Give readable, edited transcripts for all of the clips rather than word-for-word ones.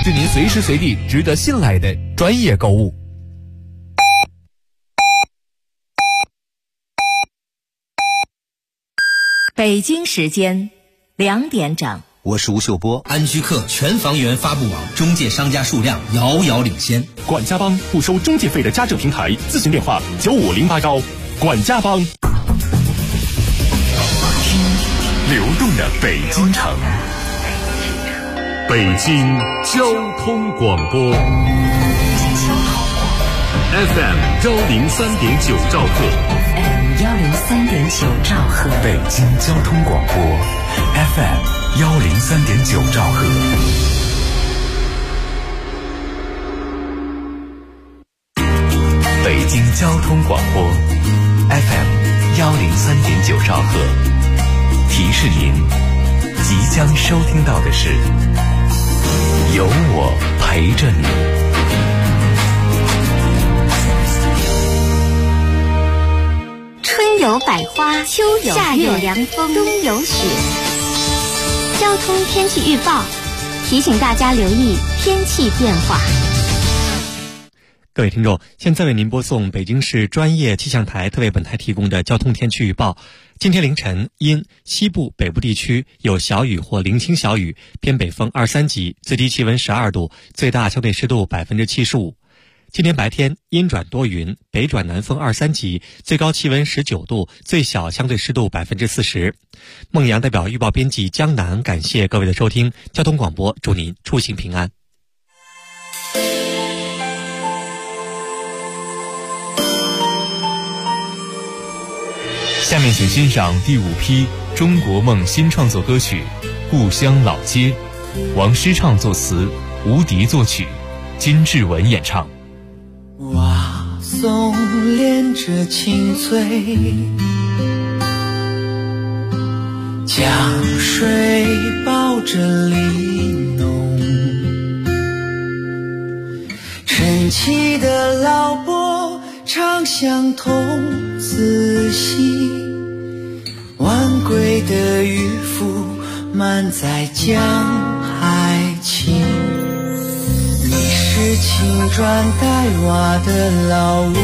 是您随时随地值得信赖的专业购物。 北京时间2点整， 我是吴秀波。 安居客全房源发布网中介商家数量遥遥领先。 管家帮不收中介费的家政平台，咨询电话95080。管家帮。流动的北京城，北京交通广播 FM 103.9兆赫 103.9兆赫， 北京交通广播 FM 103.9兆赫。北京交通广播 FM 103.9兆赫。提示您，即将收听到的是有我陪着你。 春有百花，秋有夏有凉风，冬有雪。交通天气预报提醒大家留意天气变化。 各位听众，现在为您播送北京市专业气象台特为本台提供的交通天气预报。今天凌晨，因西部、北部地区有小雨或零星小雨，偏北风2、3级，最低气温12度，最大相对湿度75%。今天白天阴转多云，北转南风2、3级，最高气温19度，最小相对湿度40%。孟阳代表预报编辑江南，感谢各位的收听。交通广播祝您出行平安。 下面请欣赏第5批中国梦新创作歌曲《故乡老街》，王诗畅作词，吴迪作曲，金志文演唱。 瓦松连着青翠，江水抱着玲珑，晨起的老伯唱相同，仔细晚归的渔夫满载江海情。你是青砖黛瓦的老屋，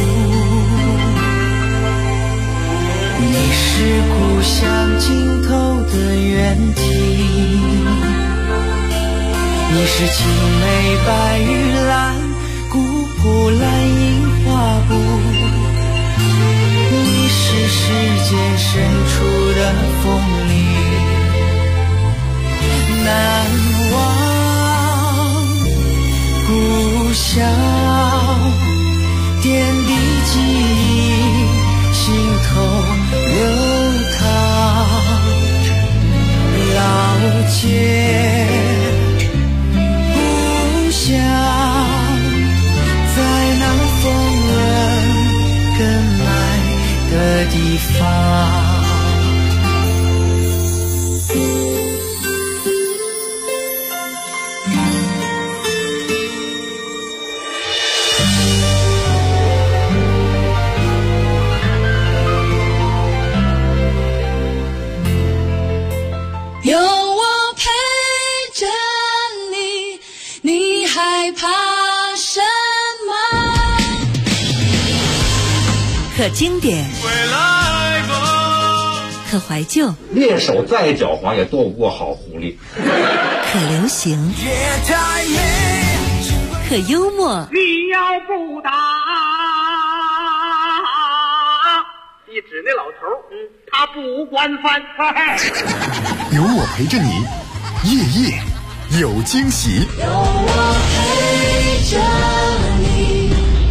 你是故乡尽头的原题，你是青梅白玉兰，古朴蓝印花布，你是世界深处的风里难忘故乡，点滴记忆心头流淌，老街故乡在那风人跟来的地方。 有我陪着你，你害怕什么？ 可经典，可怀旧， 猎手再狡猾也斗不过好狐狸。 可流行，可幽默。 你要不打，一指那老头，他不惯犯。 有我陪着你，夜夜有惊喜。 有我陪着你。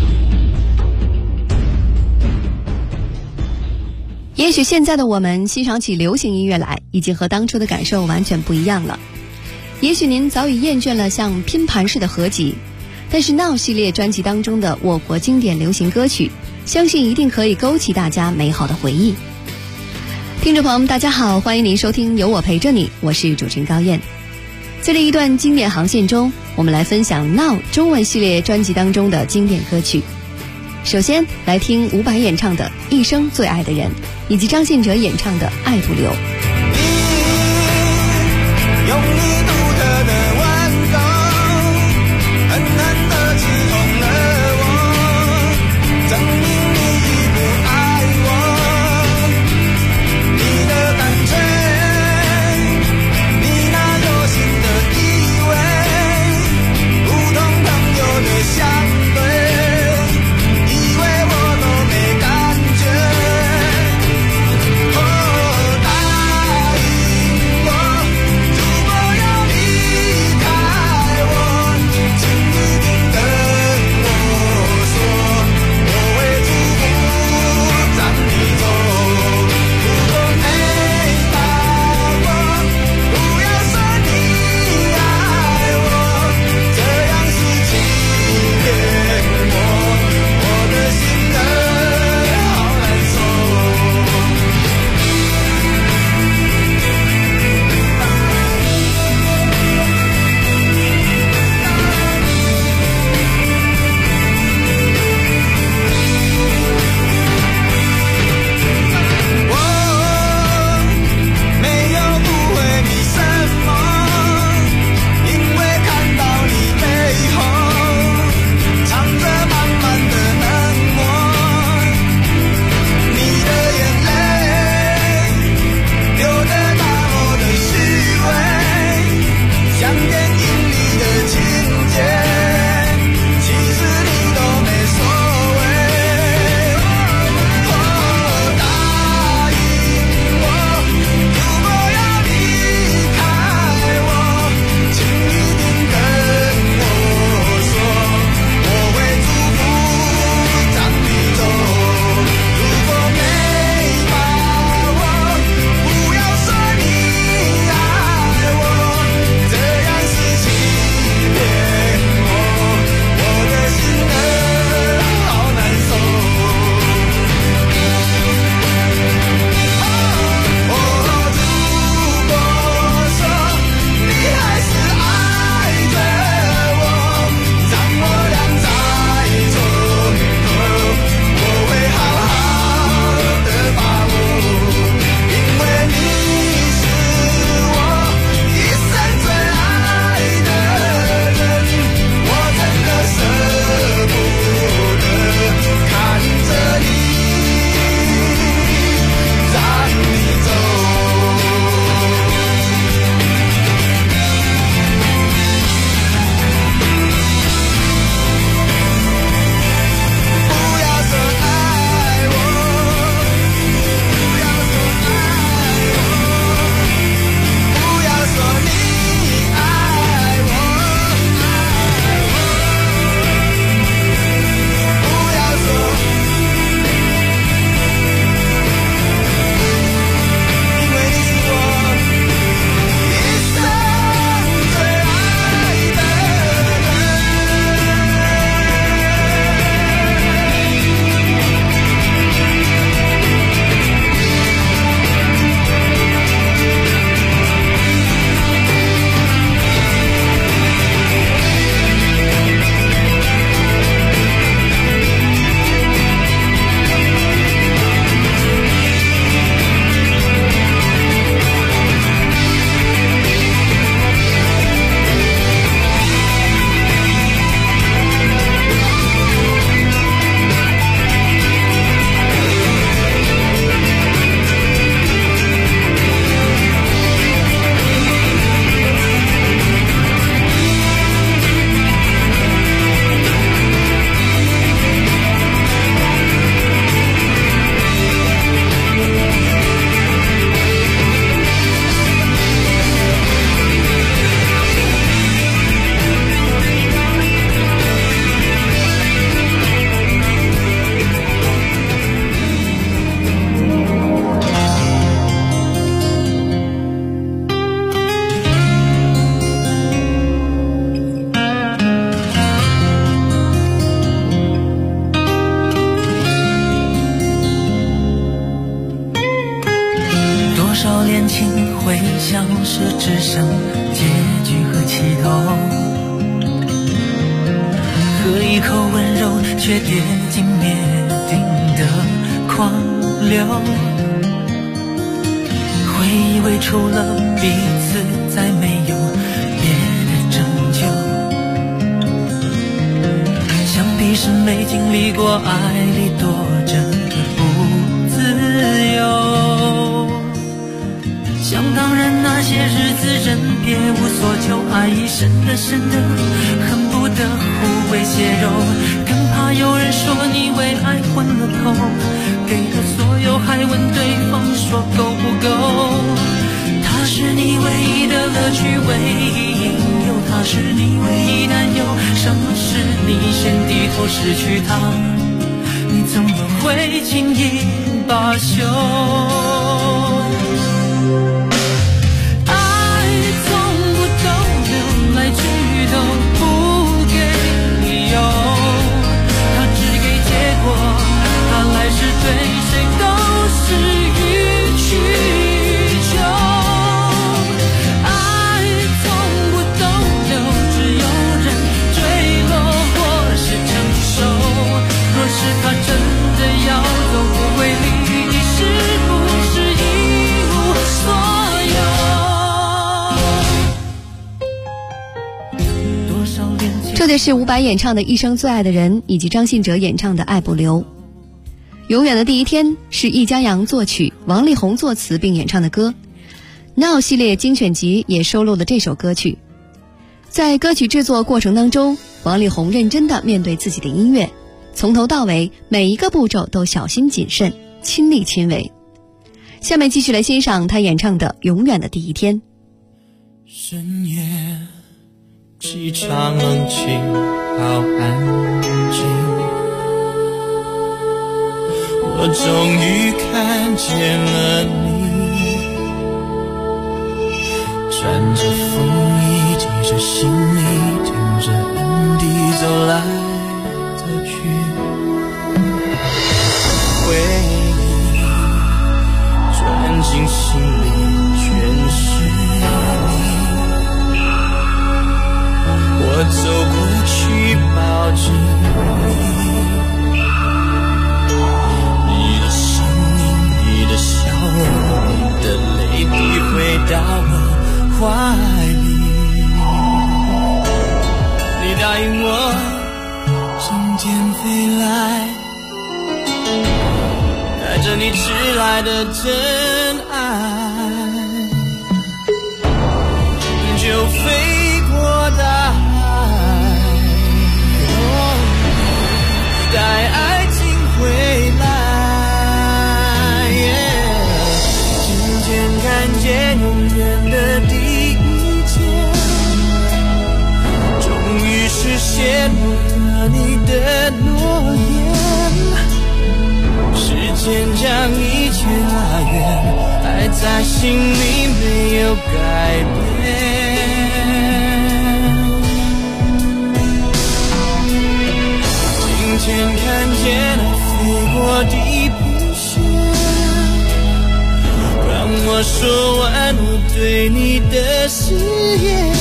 也许现在的我们欣赏起流行音乐来，已经和当初的感受完全不一样了。也许您早已厌倦了像拼盘式的合集，但是 Now 系列专辑当中的我国经典流行歌曲，相信一定可以勾起大家美好的回忆。听众朋友们大家好，欢迎您收听有我陪着你，我是主持人高燕。在这一段经典航线中，我们来分享 Now 中文系列专辑当中的经典歌曲。首先来听伍佰演唱的《一生最爱的人》，以及张信哲演唱的《爱不留》。 用你独特的温柔事只剩结局和起头，喝一口温柔却跌进灭顶的狂流，会以为除了彼此再没有别的拯救，想必是没经历过爱里躲着的不自由，想当然那些日子真别无所求，爱已深的深的恨不得互为血肉，更怕有人说你为爱昏了头，给的所有还问对方说够不够，他是你唯一的乐趣，唯一引诱，他是你唯一担忧，什么是你先低头失去他，你怎么会轻易罢休，去都不给理由，他只给结果，他来世对谁都是予取求，爱从不逗留，只有人坠落或是承受，若是他真的要走不为离，你是不是一无所有。 这就是伍佰演唱的《一生最爱的人》，以及张信哲演唱的《爱不留》。永远的第一天是易家扬作曲，王力宏作词并演唱的歌， Now 系列精选集也收录了这首歌曲。在歌曲制作过程当中，王力宏认真地面对自己的音乐，从头到尾每一个步骤都小心谨慎，亲力亲为。下面继续来欣赏他演唱的《永远的第一天》。 深夜机场冷清，好安静，我终于看见了你，穿着风衣，提着行李，听着音笛走来走去，回忆钻进心里，全是你，我走过去抱紧你的声音，你的笑容，你的泪滴回到我怀里，你答应我今天飞来，带着你迟来的真爱，就飞过大海，带爱情回来，今天看见永远的第一天，终于实现我和你的诺言，时间将一切拉远，爱在心里没有改变，今天看见了飞过地平线，让我说完我对你的誓言，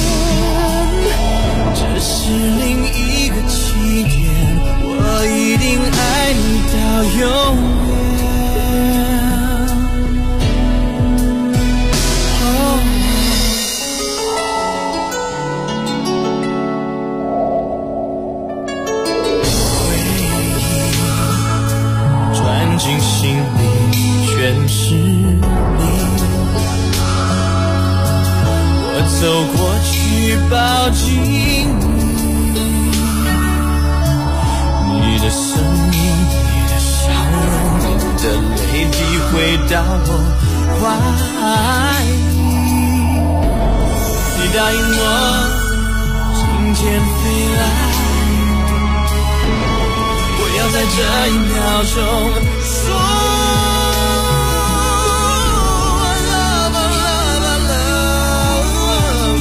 这是另一个起点，我一定爱你到永远。进心里全是你，我走过去抱紧你的声音，你的笑容，你的泪滴回到我怀里，你答应我今天飞来，我要在这一秒钟说 love, love, love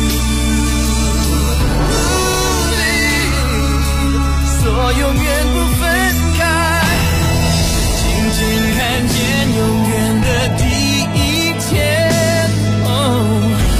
you， 说永远不分开，今天看见永远的第一天，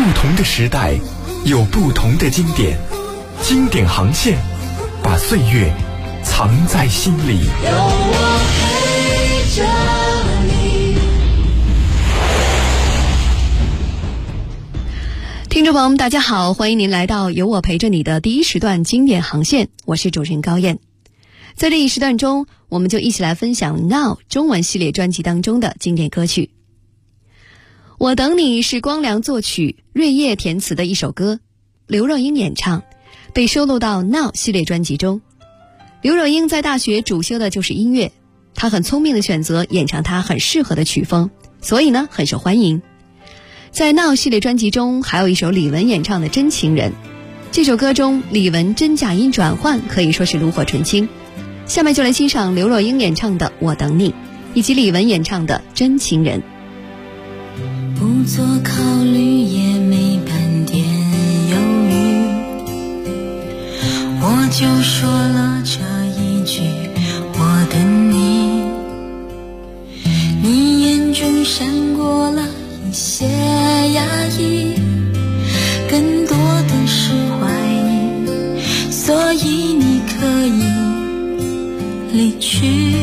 同的时代，有不同的经典，经典航线，把岁月藏在心里。 有我陪着你。 听众朋友们，大家好，欢迎您来到有我陪着你的第一时段经典航线，我是主持人高燕。在这一时段中，我们就一起来分享 Now 中文系列专辑当中的经典歌曲。我等你是光良作曲，瑞叶填词的一首歌，刘若英演唱，被收录到 Now 系列专辑中。刘若英在大学主修的就是音乐，她很聪明的选择演唱她很适合的曲风，所以呢很受欢迎。在 Now 系列专辑中还有一首李玟演唱的《真情人》，这首歌中李玟真假音转换可以说是炉火纯青。下面就来欣赏刘若英演唱的《我等你》，以及李玟演唱的《真情人》。 不做考虑也没半点犹豫，我就说了这一句我等你。你眼中闪过了一些压抑，更多的是怀疑，所以你可以离去。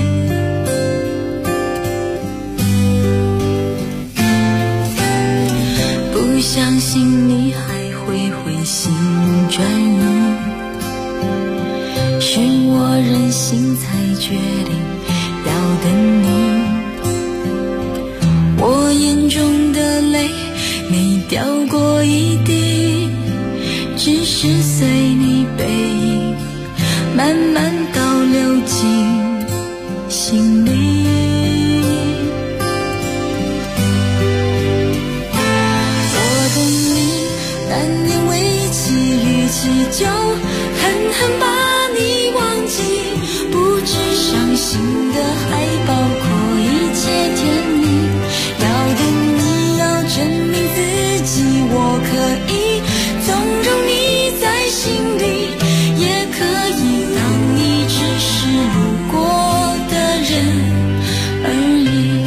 不相信你还会回心转意，是我任性才决定要等你。我眼中的泪没掉过一滴，只是随你背影慢慢倒流进心里。就狠狠把你忘记，不止伤心的还包括一切甜蜜。要等你要证明自己，我可以纵容你在心里，也可以当你只是路过的人而已。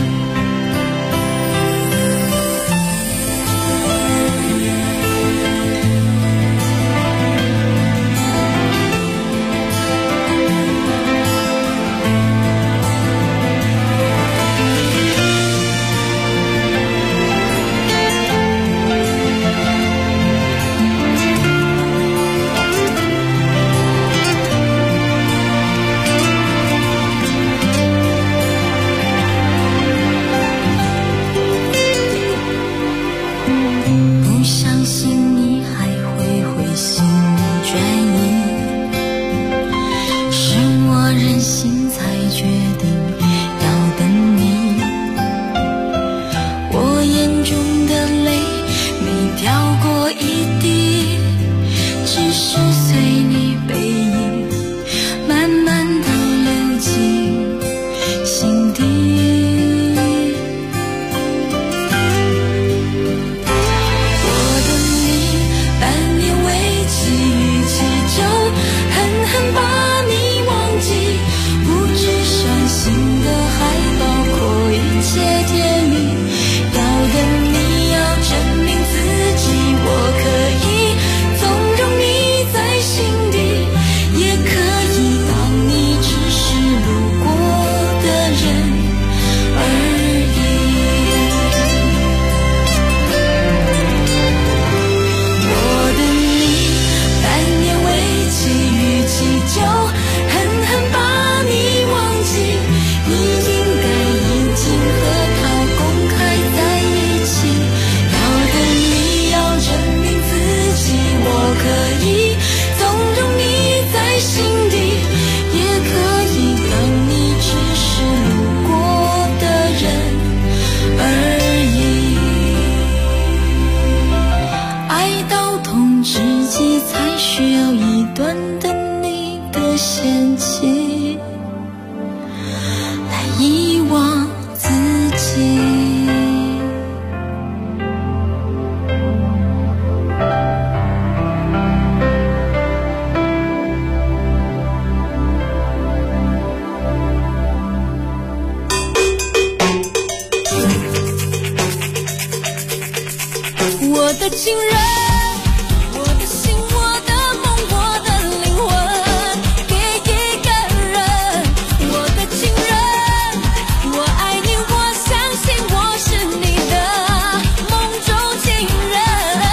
我的情人，我的心，我的梦，我的灵魂给一个人。我的情人，我爱你，我相信我是你的梦中情人。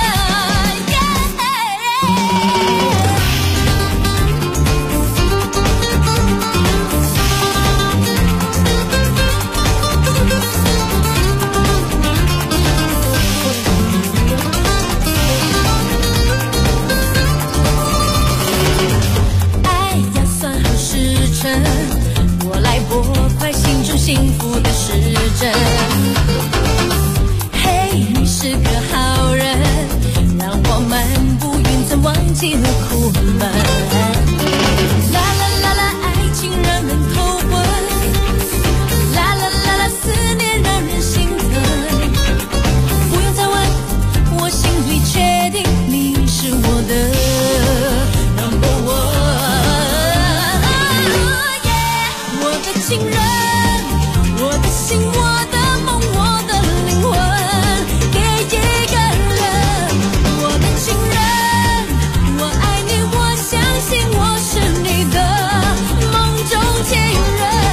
我来拨快心中幸福的时针。嘿，你是个好人，让我漫步云层忘记了苦闷。啦啦啦啦，爱情让人头昏，啦啦啦啦，思念让人心疼。不用再问，我心里确定你是我的 number one。情人，我的心，我的梦，我的灵魂给一个人。我的情人，我爱你，我相信我是你的梦中情人。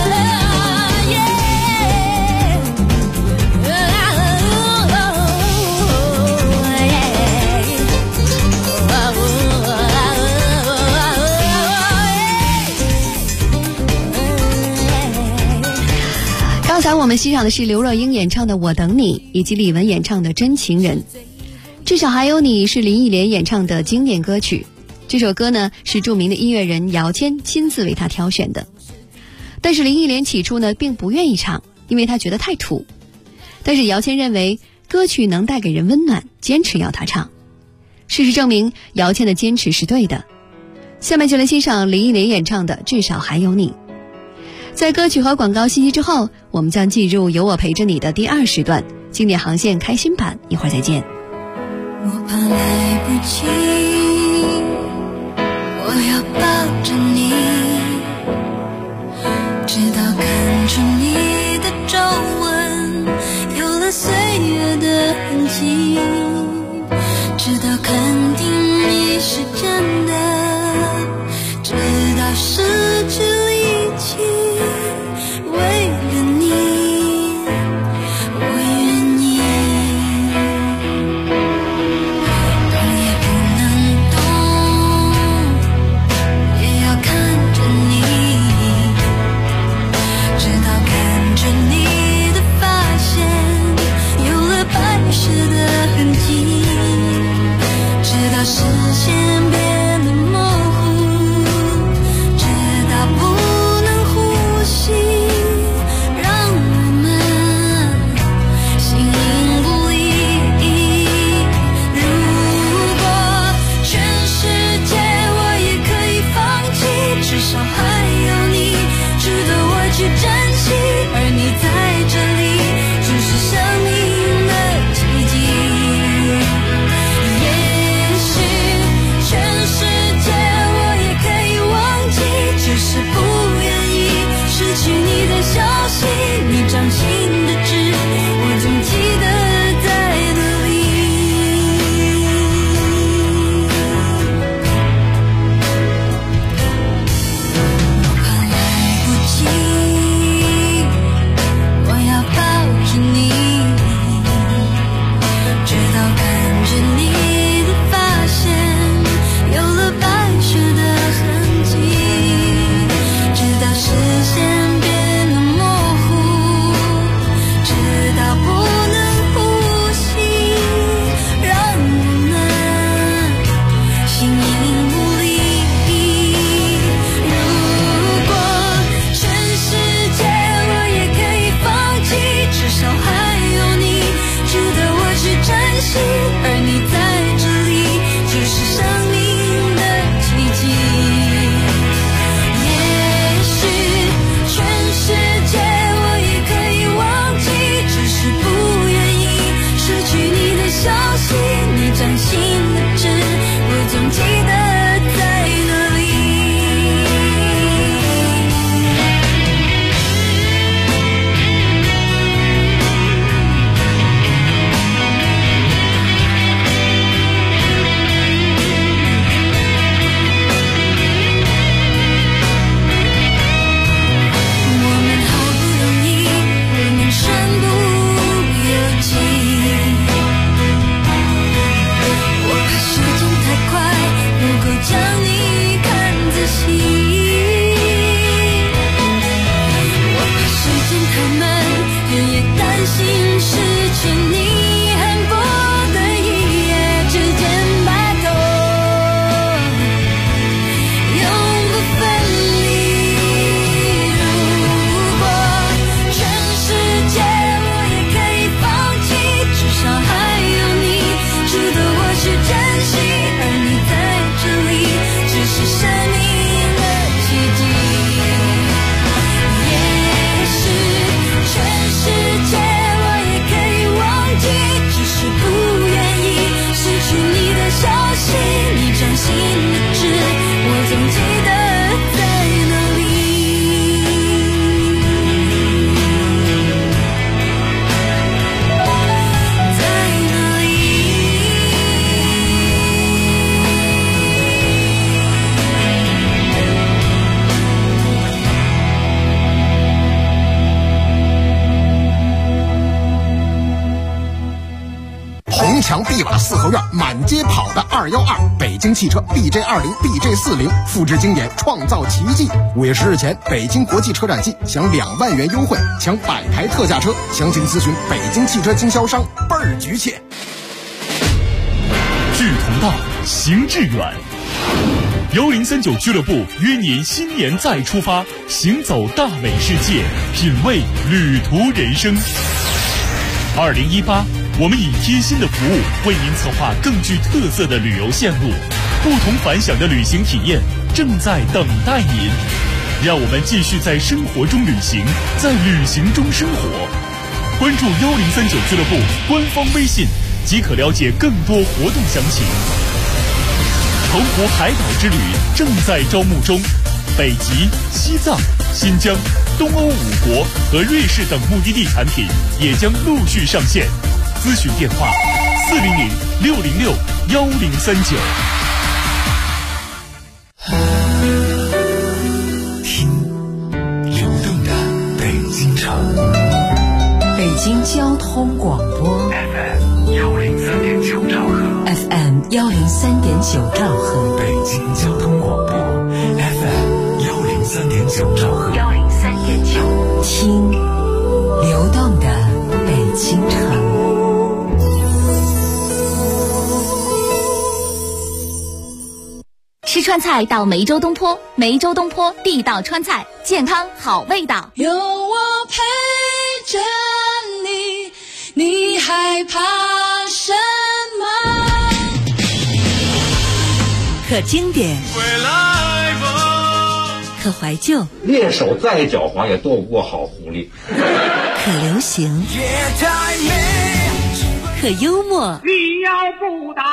刚才我们欣赏的是刘若英演唱的《我等你》，以及李玟演唱的《真情人》。至少还有你是林忆莲演唱的经典歌曲。这首歌呢是著名的音乐人姚谦亲自为她挑选的。但是林忆莲起初呢并不愿意唱，因为她觉得太土。但是姚谦认为歌曲能带给人温暖，坚持要她唱。事实证明姚谦的坚持是对的。下面就来欣赏林忆莲演唱的《至少还有你》。在歌曲和广告信息之后，我们将进入有我陪着你的第2时段，经典航线开心版，一会儿再见。 我怕来不及，我要抱着你，直到看出你的皱纹有了岁月的痕迹，直到肯定你是真的，直到失去力气。为了你，我愿意，动也不能动，也要看着你，直到看着你的发线有了白雪的痕迹，直到视线变得模糊，直到不四合院满街跑的212，北京汽车 BJ20、BJ40，复制经典，创造奇迹。5月10日前，北京国际车展季享2万元优惠，抢100台特价车，详情咨询北京汽车经销商，倍儿局切。 志同道，行致远。1039俱乐部约您新年再出发，行走大美世界，品味旅途人生。2018，我们以贴心的服务为您策划更具特色的旅游线路，不同凡响的旅行体验正在等待您。让我们继续在生活中旅行，在旅行中生活。关注1039俱乐部官方微信，即可了解更多活动详情。澎湖海岛之旅正在招募中，北极、西藏、新疆、东欧5国和瑞士等目的地产品也将陆续上线。咨询电话：400-606-1039。 听流动的北京城， 北京交通广播 FM103.9兆赫。 FM103.9兆赫， 北京交通广播 FM103.9兆赫 ，103.9，听流动的北京城。 吃川菜到梅州东坡，梅州东坡地道川菜，健康好味道。 有我陪着你，你害怕什么？ 可经典，可怀旧， 猎手再狡猾也斗不过好狐狸。 可流行，可幽默。 你要不打，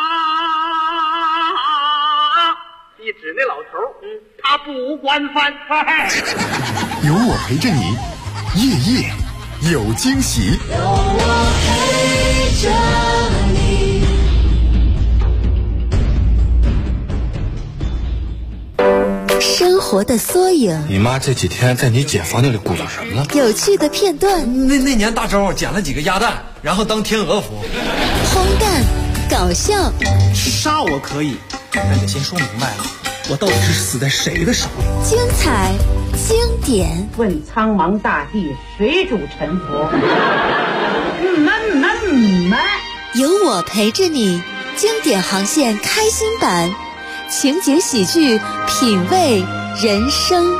你指那老头，他不惯犯。 有我陪着你，夜夜有惊喜。 有我陪着你。 生活的缩影， 你妈这几天在你姐房间里鼓捣什么了？ 有趣的片段。 那年大周捡了几个鸭蛋，然后当天鹅服。 荒诞，搞笑。 杀我可以，但得先说明白了，我到底是死在谁的手里？ 精彩，经典。 问苍茫大地，谁主沉浮？ 有我陪着你，经典航线开心版。情景喜剧，品味人生。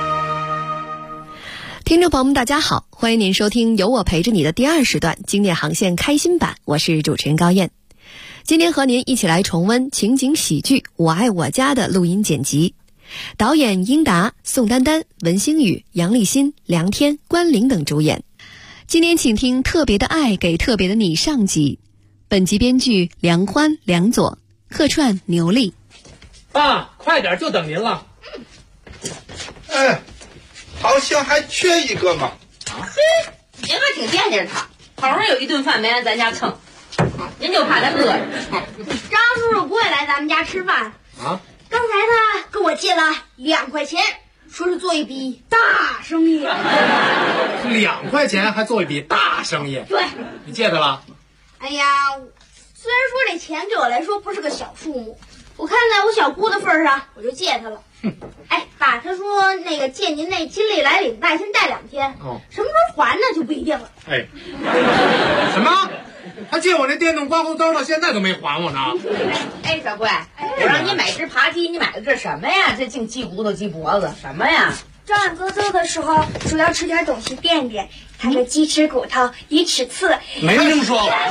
听众朋友们大家好，欢迎您收听有我陪着你的第2时段经典航线开心版，我是主持人高燕。今天和您一起来重温情景喜剧《我爱我家》的录音剪辑，导演英达、宋丹丹、文星宇、杨立新、梁天、关凌等主演。今天请听《特别的爱给特别的你》上集，本集编剧梁欢、梁左，客串牛丽。 爸，快点，就等您了。 哎，好像还缺一个嘛。 您还挺惦记他，好容易有一顿饭没来咱家蹭，您就怕他饿着。 张叔叔不会来咱们家吃饭啊？ 刚才他跟我借了2块钱，说是做一笔大生意。 2块钱还做一笔大生意？ 对， 你借他了？ 哎呀，虽然说这钱对我来说不是个小数目，我看在我小姑的份上，我就借他了。哎，爸，他说那个借您那金利来领带，先带2天，什么时候还呢就不一定了。 哎，什么？他借我那电动刮胡刀到现在都没还我呢。 哎，小贵，我让你买只扒鸡，你买的这什么呀？这净鸡骨头鸡脖子，什么呀？ 张眼哥走的时候说要吃点东西垫垫，他说鸡吃骨头，鱼吃刺。 没听说过。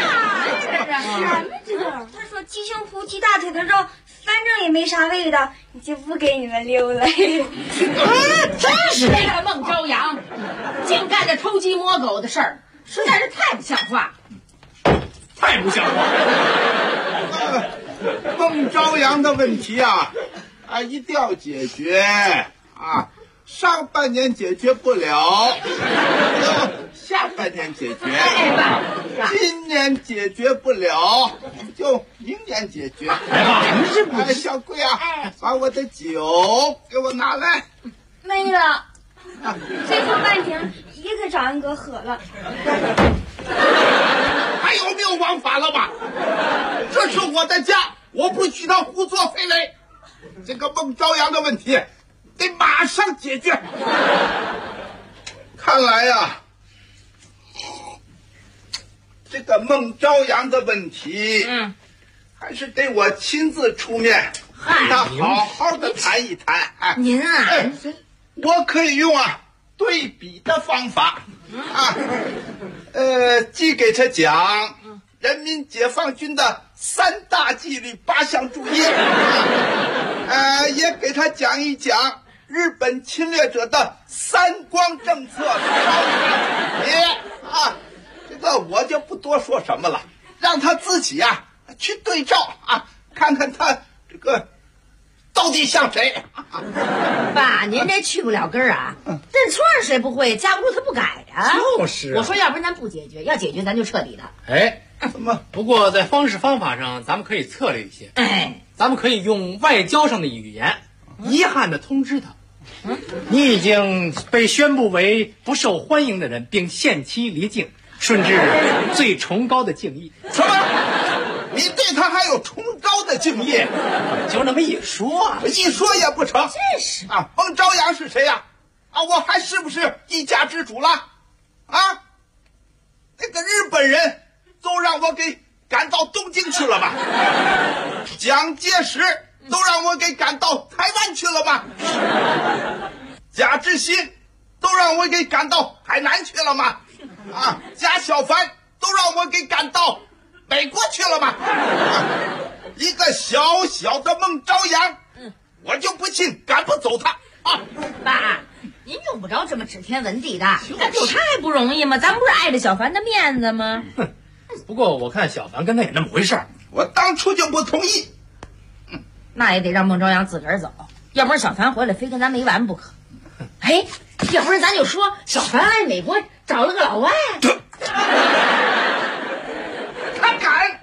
他说鸡胸脯、鸡大腿的肉，反正也没啥味道，就不给你们留了。 真是那个孟朝阳，净干这偷鸡摸狗的事儿，实在是太不像话。 太不像话。 孟朝阳的问题啊，一定要解决啊！上半年解决不了，下半年解决。今年解决不了，就明年解决。哎，小贵啊，把我的酒给我拿来。 没了，这口半瓶也给张安哥喝了。 还有没有王法了吧？这是我的家，我不许他胡作非为。这个孟朝阳的问题得马上解决。看来呀，这个孟朝阳的问题，还是得我亲自出面，跟他好好的谈一谈。 您啊， 我可以用对比的方法既给他讲人民解放军的3大纪律8项注意，也给他讲一讲日本侵略者的3光政策。这个我就不多说什么了，让他自己去对照看看他这个到底像谁。 爸，您这去不了根儿认错谁不会，架不住他不改就是我说要不然咱不解决，要解决咱就彻底的。 怎么？不过在方式方法上，咱们可以策略一些。咱们可以用外交上的语言，遗憾的通知他，你已经被宣布为不受欢迎的人，并限期离境，顺至最崇高的敬意。 什么？你对他还有崇高的敬意？ 就那么一说， 一说也不成。 真是孟朝阳是谁呀？我还是不是一家之主了？那个日本人都让我给赶到东京去了吧？蒋介石都让我给赶到台湾去了吧？贾志新都让我给赶到海南去了吗？贾小凡都让我给赶到美国去了吗？一个小小的孟朝阳，我就不信赶不走他。 爸，您用不着这么指天文地的，赶走他还不容易吗？咱不是碍着小凡的面子吗？ 不过我看小凡跟他也那么回事儿， 我当初就不同意。 那也得让孟朝阳自个儿走，要不然小凡回来非跟咱没完不可。要不然咱就说小凡来美国找了个老外。 他敢？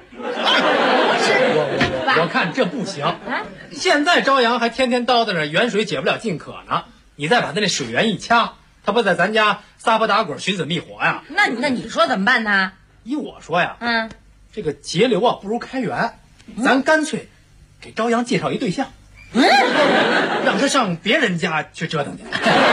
我看这不行。现在朝阳还天天叨叨着远水解不了近渴呢，你再把他那水源一掐，他不在咱家撒泼打滚寻死觅活呀？ 那你说怎么办呢？ 依我说呀，这个节流不如开源，咱干脆给朝阳介绍一对象，让他上别人家去折腾去。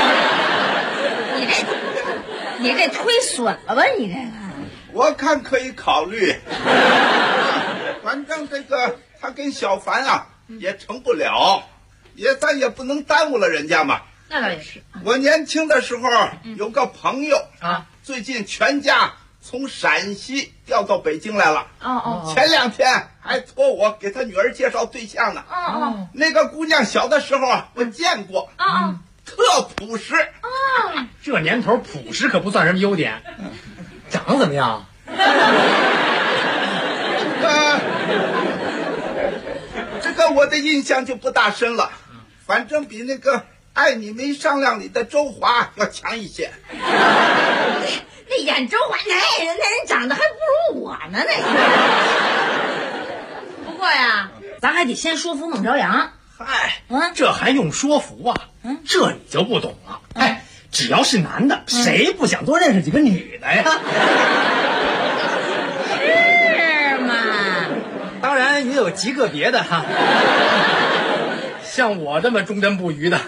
你这忒损了吧？你这个， 我看可以考虑。反正这个他跟小凡也成不了，咱也不能耽误了人家嘛。 那倒也是。 我年轻的时候有个朋友最近全家从陕西调到北京来了。前2天还托我给他女儿介绍对象呢。那个姑娘小的时候我见过。特朴实。 这年头朴实可不算什么优点。长得怎么样？ 这个我的印象就不大深了，反正比那个爱你没商量里的周华要强一些。 那演周华那人长得还不如我呢，那个。不过呀，咱还得先说服孟朝阳。 这还用说服啊？这你就不懂了。只要是男的，谁不想多认识几个女的呀？ 是吗？ 当然也有极个别的像我这么忠贞不渝的。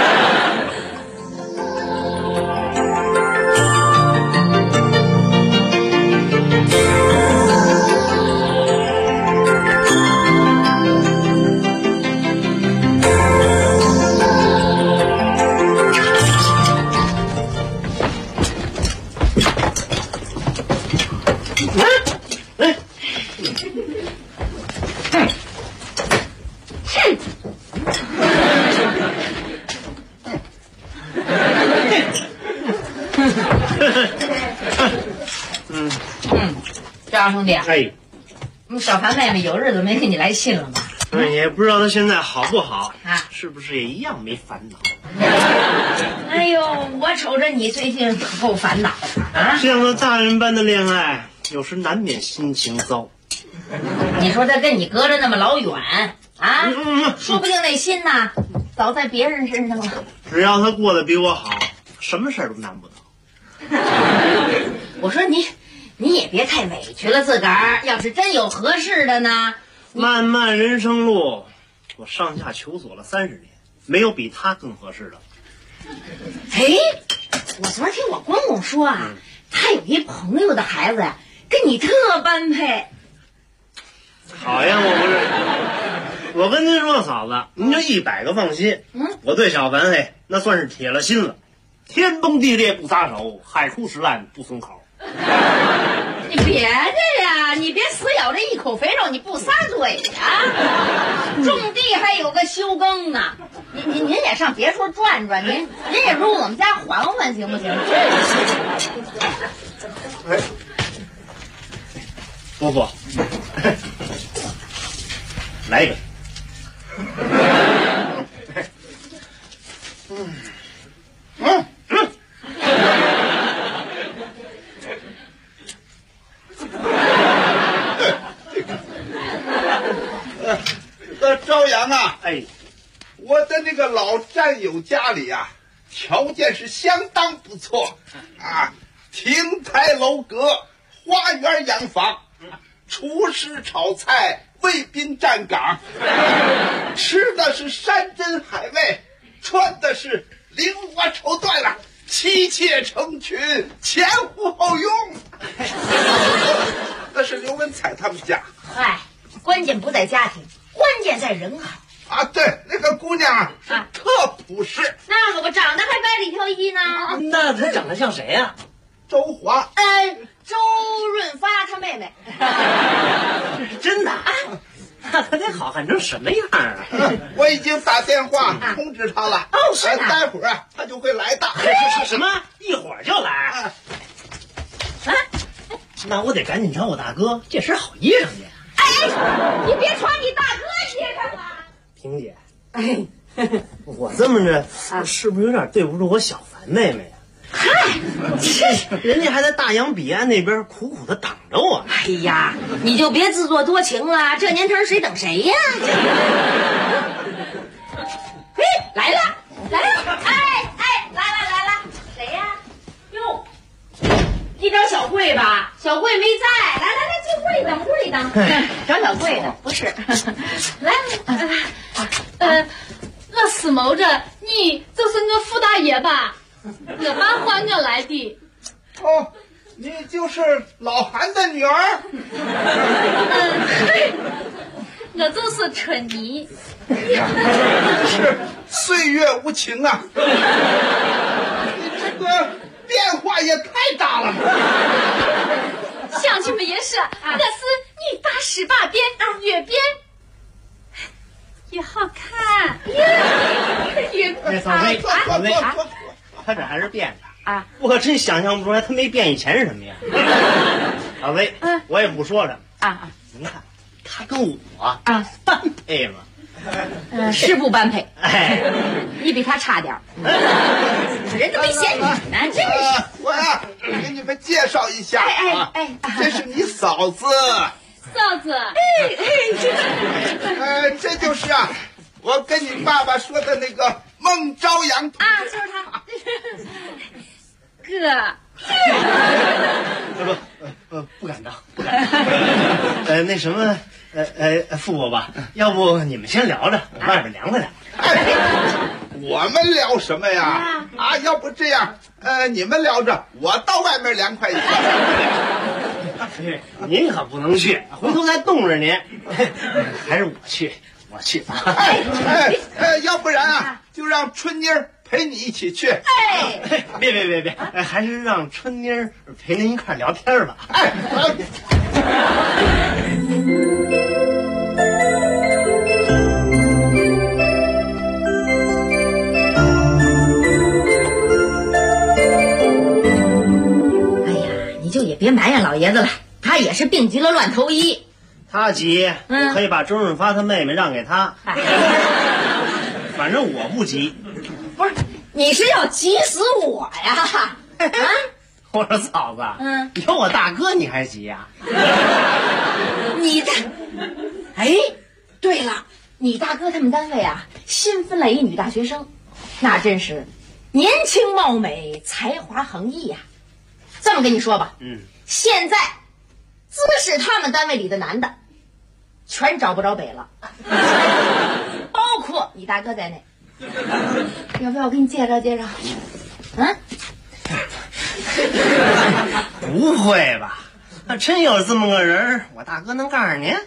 兄弟，小凡妹妹有日子没给你来信了吧？ 也不知道她现在好不好是不是也一样没烦恼？ 哎呦，我瞅着你最近可够烦恼的这样的大人般的恋爱，有时难免心情糟。 你说他跟你隔着那么老远说不定那心早在别人身上了。 只要他过得比我好，什么事儿都难不倒。 我说你你也别太委屈了自个儿。要是真有合适的呢？ 漫漫人生路，我上下求索了30年，没有比他更合适的。 哎，我昨儿听我公公说啊，他有一朋友的孩子呀，跟你特般配。 好呀，我跟您说，嫂子，您就100个放心。我对小凡那算是铁了心了，天崩地裂不撒手，海枯石烂不松口。 你别这呀，你别死咬这一口肥肉，你不撒嘴呀！种地还有个休耕呢，您也上别处转转，您也入我们家缓缓行不行？ 伯伯，来一个。 朝阳啊， 哎， 我的那个老战友家里啊，条件是相当不错啊，亭台楼阁，花园洋房，厨师炒菜，卫兵站岗，吃的是山珍海味，穿的是绫罗绸缎了，妻妾成群，前呼后拥。那是刘文彩他们家。 嗨，关键不在家庭，关键在人好啊。对，那个姑娘啊，特朴实。 那可不，长得还百里挑一呢。 那她长得像谁呀？ 周华。 周润发他妹妹。 真的啊？那他得好看成什么样啊？ 我已经打电话通知他了。 哦，是待会儿啊，他就会来的。 什么？一会儿就来？啊？那我得赶紧找我大哥借身好衣裳去。 哎，你别穿你大哥衣裳了。 萍姐，我这么着是不是有点对不住我小凡妹妹呀？ 嗨， 人家还在大洋彼岸那边苦苦的等着我。 哎呀，你就别自作多情了，这年头谁等谁呀？哎，来了，来了，谁呀？哟，一找小贵吧，小贵没在，来，坐屋里等，找小贵的不是， 来，我思谋着你就是我傅大爷吧。我爸唤我来的。 哦，你就是老韩的女儿。 我就是春妮。 是岁月无情啊！你这个变化也太大了。 乡亲们也是，我是女大18变，越变越好看。 越嫂妹，他这还是变的啊！我可真想象不出来他没变以前是什么样。老魏，我也不说什么啊。您看，他跟我般配吗？ 是不般配。哎，你比他差点人都没嫌你呢，真是。 我呀，给你们介绍一下这是你嫂子。 嫂子， 这就是啊，我跟你爸爸说的那个孟朝阳啊，就是他。 哥，不敢当。那什么，傅伯伯，要不你们先聊着，我外边凉快凉快。 我们聊什么呀？要不这样，你们聊着，我到外面凉快一下。 您可不能去，回头再冻着您。还是我去。 要不然啊，就让春妮儿陪你一起去。 别，还是让春妮儿陪您一块聊天吧。 你就也别埋怨老爷子了，他也是病急了乱投医。 他急，我可以把周润发他妹妹让给他。反正我不急。 不是，你是要急死我呀？ 我说嫂子，有我大哥你还急呀？ 你这，对了，你大哥他们单位啊，新分来一女大学生，那真是年轻貌美，才华横溢呀。这么跟你说吧， 现在自是他们单位里的男的全找不着北了，包括你大哥在内。要不要我给你介绍介绍？嗯？ 不会吧？那真有这么个人，我大哥能告诉您？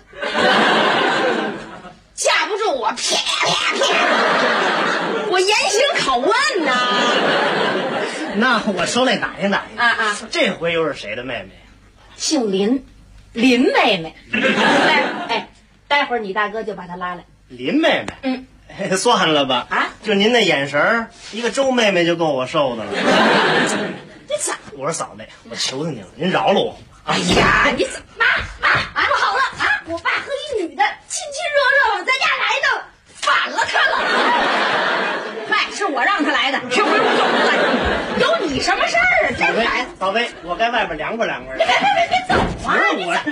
架不住我啪啪啪，我严刑拷问呐。 那我手里打听打听啊！ 这回又是谁的妹妹？ 姓林，林妹妹。待会儿你大哥就把她拉来。 林妹妹，算了吧啊！就您那眼神，一个周妹妹就够我受的了。 这咋？ 我说嫂子，我求求您了，您饶了我。 哎呀，你怎么妈不好了啊！我爸和一女的亲亲热热往咱家来的，反了他了。嗨，是我让他来的，这回我走了，有你什么事儿啊？这孩子， 嫂子，我该外边凉快凉快。 别走啊！你走。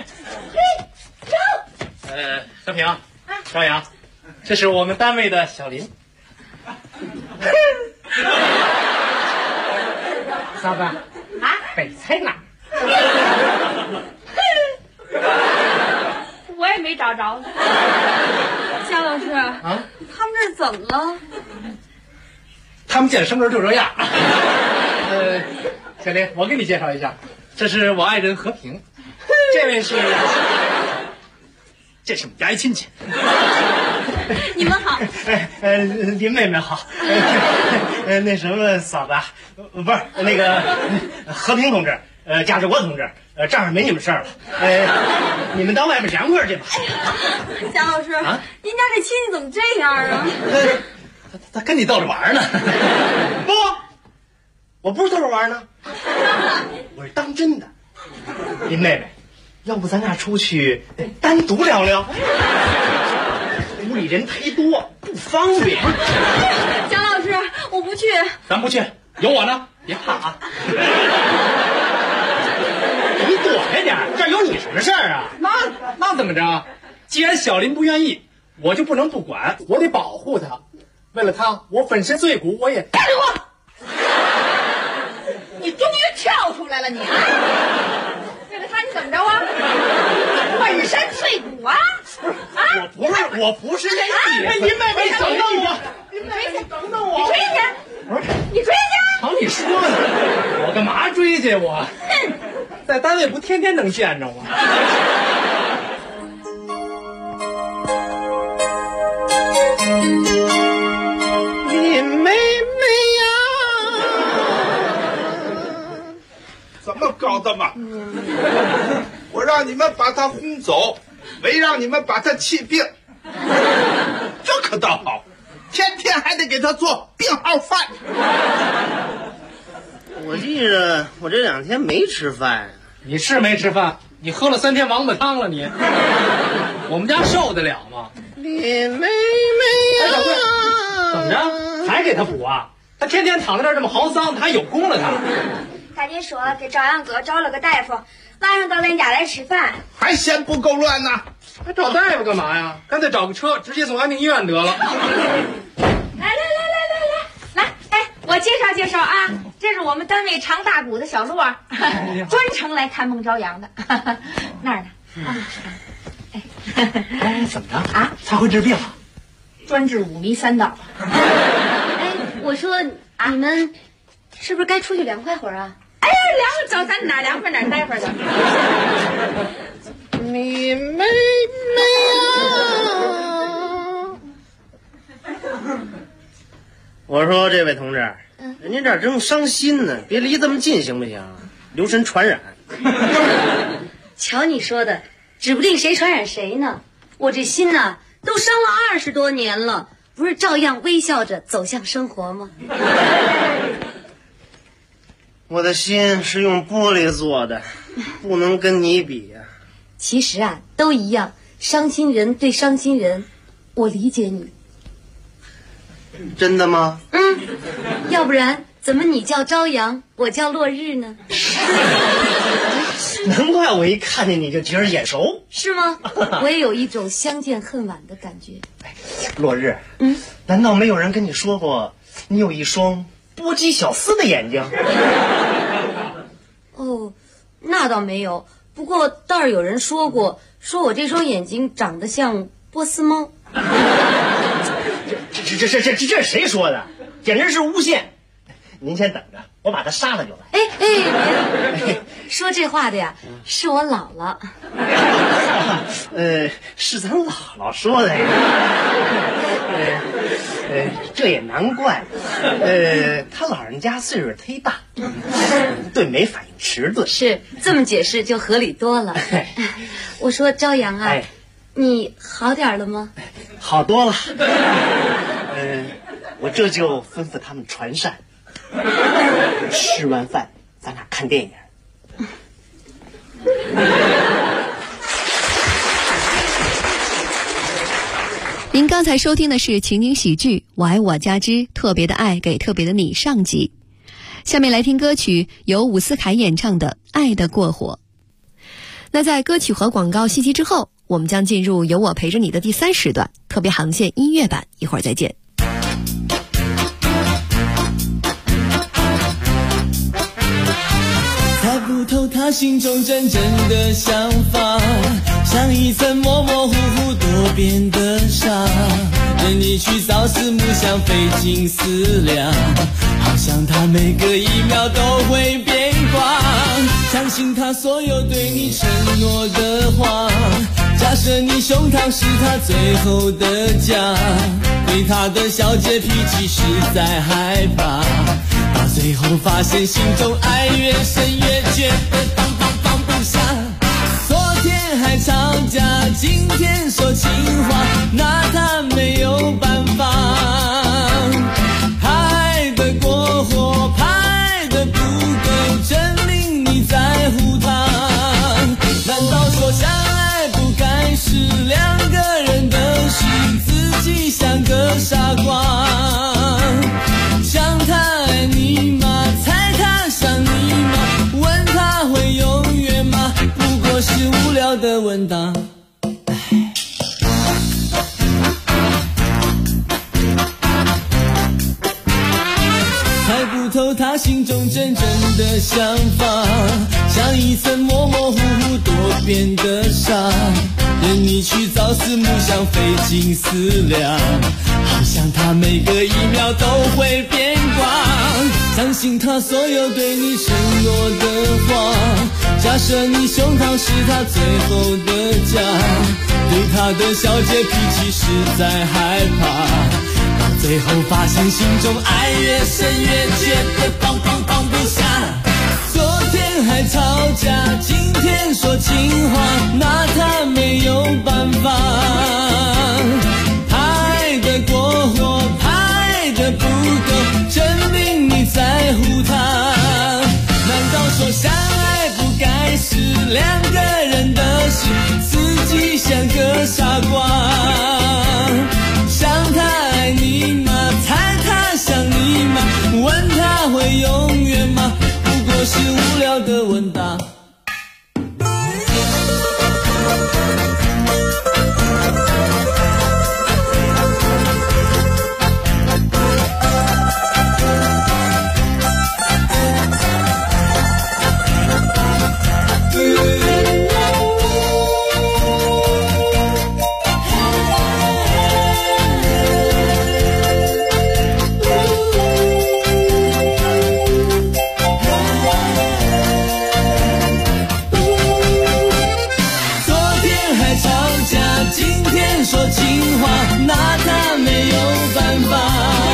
和平，朝阳，这是我们单位的小林。嫂子啊，北在哪？ 我也没找着。姜老师啊，他们这怎么了？ 他们见生人就这样。小林，我给你介绍一下，这是我爱人和平，这位是，这是我们家一亲戚。 你们好。 林妹妹好。那什么嫂子，不是那个和平同志。贾志国同志，这儿没你们事儿了。你们到外面凉快去吧。 蒋老师，您家这亲戚怎么这样啊？ 他跟你逗着玩呢。不，我不是逗着玩呢，我是当真的。林妹妹，要不咱俩出去单独聊聊？屋里人忒多，不方便。 蒋老师，我不去。 咱不去，有我呢，别怕啊。 你躲开点，这有你什么事儿啊？ 那怎么着？既然小林不愿意，我就不能不管，我得保护他。为了他，我粉身碎骨，我也。 干什么？你终于跳出来了，你啊！为了他，你怎么着啊？粉身碎骨啊！ 我不是那意思。林妹妹，等等我！林妹妹，等等我！ 你追去！你追去！ 瞧你说呢，我干嘛追去我？在单位不天天能见着吗？ 林妹妹呀， 怎么搞的嘛？我让你们把他轰走，没让你们把他气病，这可倒好，天天还得给他做病号饭。 我记着我这2天没吃饭。 你是没吃饭，你喝了3天王八汤了你。我们家受得了吗？ 林妹妹呀， 怎么着？还给他补啊？他天天躺在这儿这么嚎丧，他还有功了他。 赶紧说给赵阳哥招了个大夫，晚上到咱家来吃饭。 还嫌不够乱呢？ 还找大夫干嘛呀？干脆找个车直接送安定医院得了。 来，我介绍介绍啊，这是我们单位常大鼓的小骆，专程来看孟朝阳的。那儿呢？ 怎么着啊？他会治病啊？ 专治五迷三道。 我说你们是不是该出去凉快会儿啊？ 凉快找咱哪凉快哪待会儿的。 你妹妹呀！我说这位同志，人家这儿正伤心呢，别离这么近行不行？留神传染。 瞧你说的，指不定谁传染谁呢。我这心呐，都伤了20多年了，不是照样微笑着走向生活吗？ 我的心是用玻璃做的，不能跟你比呀。 其实啊，都一样，伤心人对伤心人，我理解你。 真的吗？ 要不然怎么你叫朝阳，我叫落日呢？ 难怪我一看见你就觉得眼熟。 是吗？我也有一种相见恨晚的感觉。 落日，难道没有人跟你说过，你有一双波姬小丝的眼睛？ 哦，那那倒没有，不过倒是有人说过，说我这双眼睛长得像波斯猫。 这谁说的？简直是诬陷！您先等着，我把他杀了就来。 别说这话的呀，是我姥姥。 是咱姥姥说的呀。这也难怪。他老人家岁数忒大，对美反应迟钝。 是这么解释就合理多了。我说朝阳啊，你好点了吗？ 好多了。我这就吩咐他们传膳。吃完饭，咱俩看电影。 您刚才收听的是情景喜剧《我爱我家之特别的爱给特别的你》上集。下面来听歌曲，由伍思凯演唱的《爱的过火》。那在歌曲和广告息息之后，我们将进入有我陪着你的第3时段特别航线音乐版，一会儿再见。 猜不透他心中真正的想法，像一层模模糊糊多变的纱，任你去朝思暮想费尽思量，好像他每个一秒都会变卦，相信他所有对你承诺的话，假设你胸膛是他最后的家，对他的小姐脾气实在害怕，到最后发现心中爱越深越觉得放不下，昨天还吵架，今天说情话，拿他没有办法，拍得过火，拍得不够，证明你在乎他，难道说相爱不该是2个人的事，自己像个傻瓜，想他爱你吗？猜他想你吗？问他会永远吗？不过是无聊的问答。猜不透他心中真正的想法，像一层模模糊糊多变的纱，任你去朝思暮想费尽思量，好像他每个一秒都会变卦，相信他所有对你承诺的话，假设你胸膛是他最后的家，对他的小姐脾气实在害怕，到最后发现心中爱越深越觉得放不下，昨天还吵架，今天说情话，拿他没有办法，拍得过火，拍得不够，证明你在乎他，难道说相爱不该是2个人的事，自己像个傻瓜，想他爱你吗？猜他想你吗？问他会永远吗？不过是无聊的问答。说情话，拿他没有办法，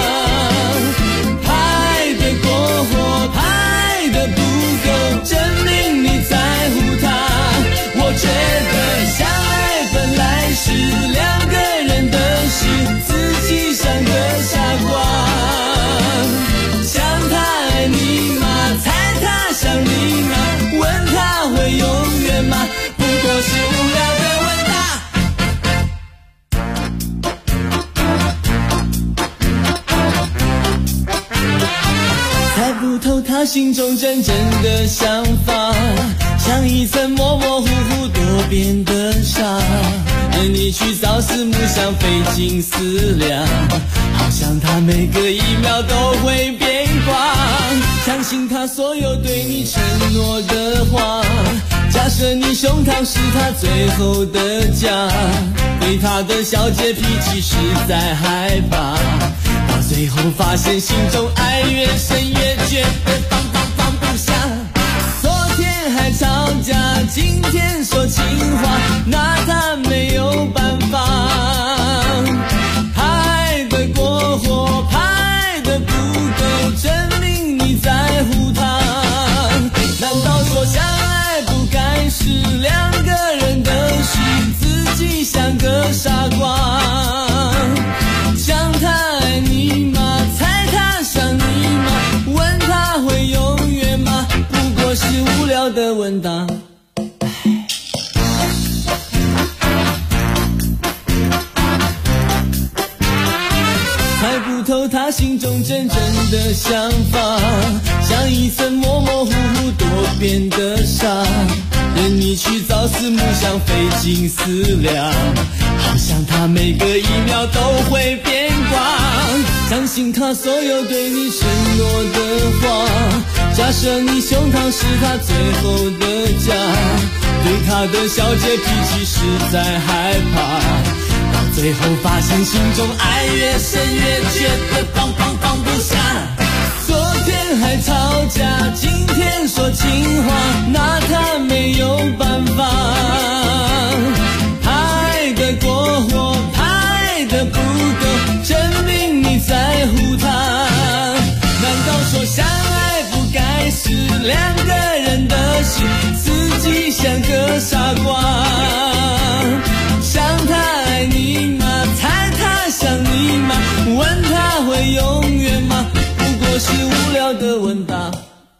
拍得过火，拍得不够，证明你在乎他，我觉得相爱本来是2个人的事，自己像个傻瓜，想他爱你吗？猜他想你吗？问他会永远吗？不过是无聊的问答。猜不透他心中真正的想法，像一层模模糊糊多变的纱，任你去朝思暮想费尽思量，好像他每个一秒都会变光，相信他所有对你承诺的话。假设你胸膛是他最后的家，对他的小姐脾气实在害怕，到最后发现心中爱越深越觉得放不下。昨天还吵架，今天说情话，拿他没有办法。拍得过火，拍得不够，证明你在乎他。难道说相爱不该是两个人的事，自己像个傻瓜？想他爱你吗？猜他想你吗？问他会永远吗？不过是无聊的问答。猜不透他心中真正的想法，像一层模模糊糊多变的沙，任你去朝思暮想费尽思量，好像他每个一秒都会变光。相信他所有对你承诺的话，假设你胸膛是他最后的家，对他的小姐脾气实在害怕，到最后发现心中爱越深越觉得放不下。昨天还吵架，今天说情话，拿他没有办法。拍得过火，拍得不够，证明你在乎他。难道说相爱不该是两个人的事，自己像个傻瓜？想他爱你吗？猜他想你吗？问他会永远吗？不过是无聊的问答。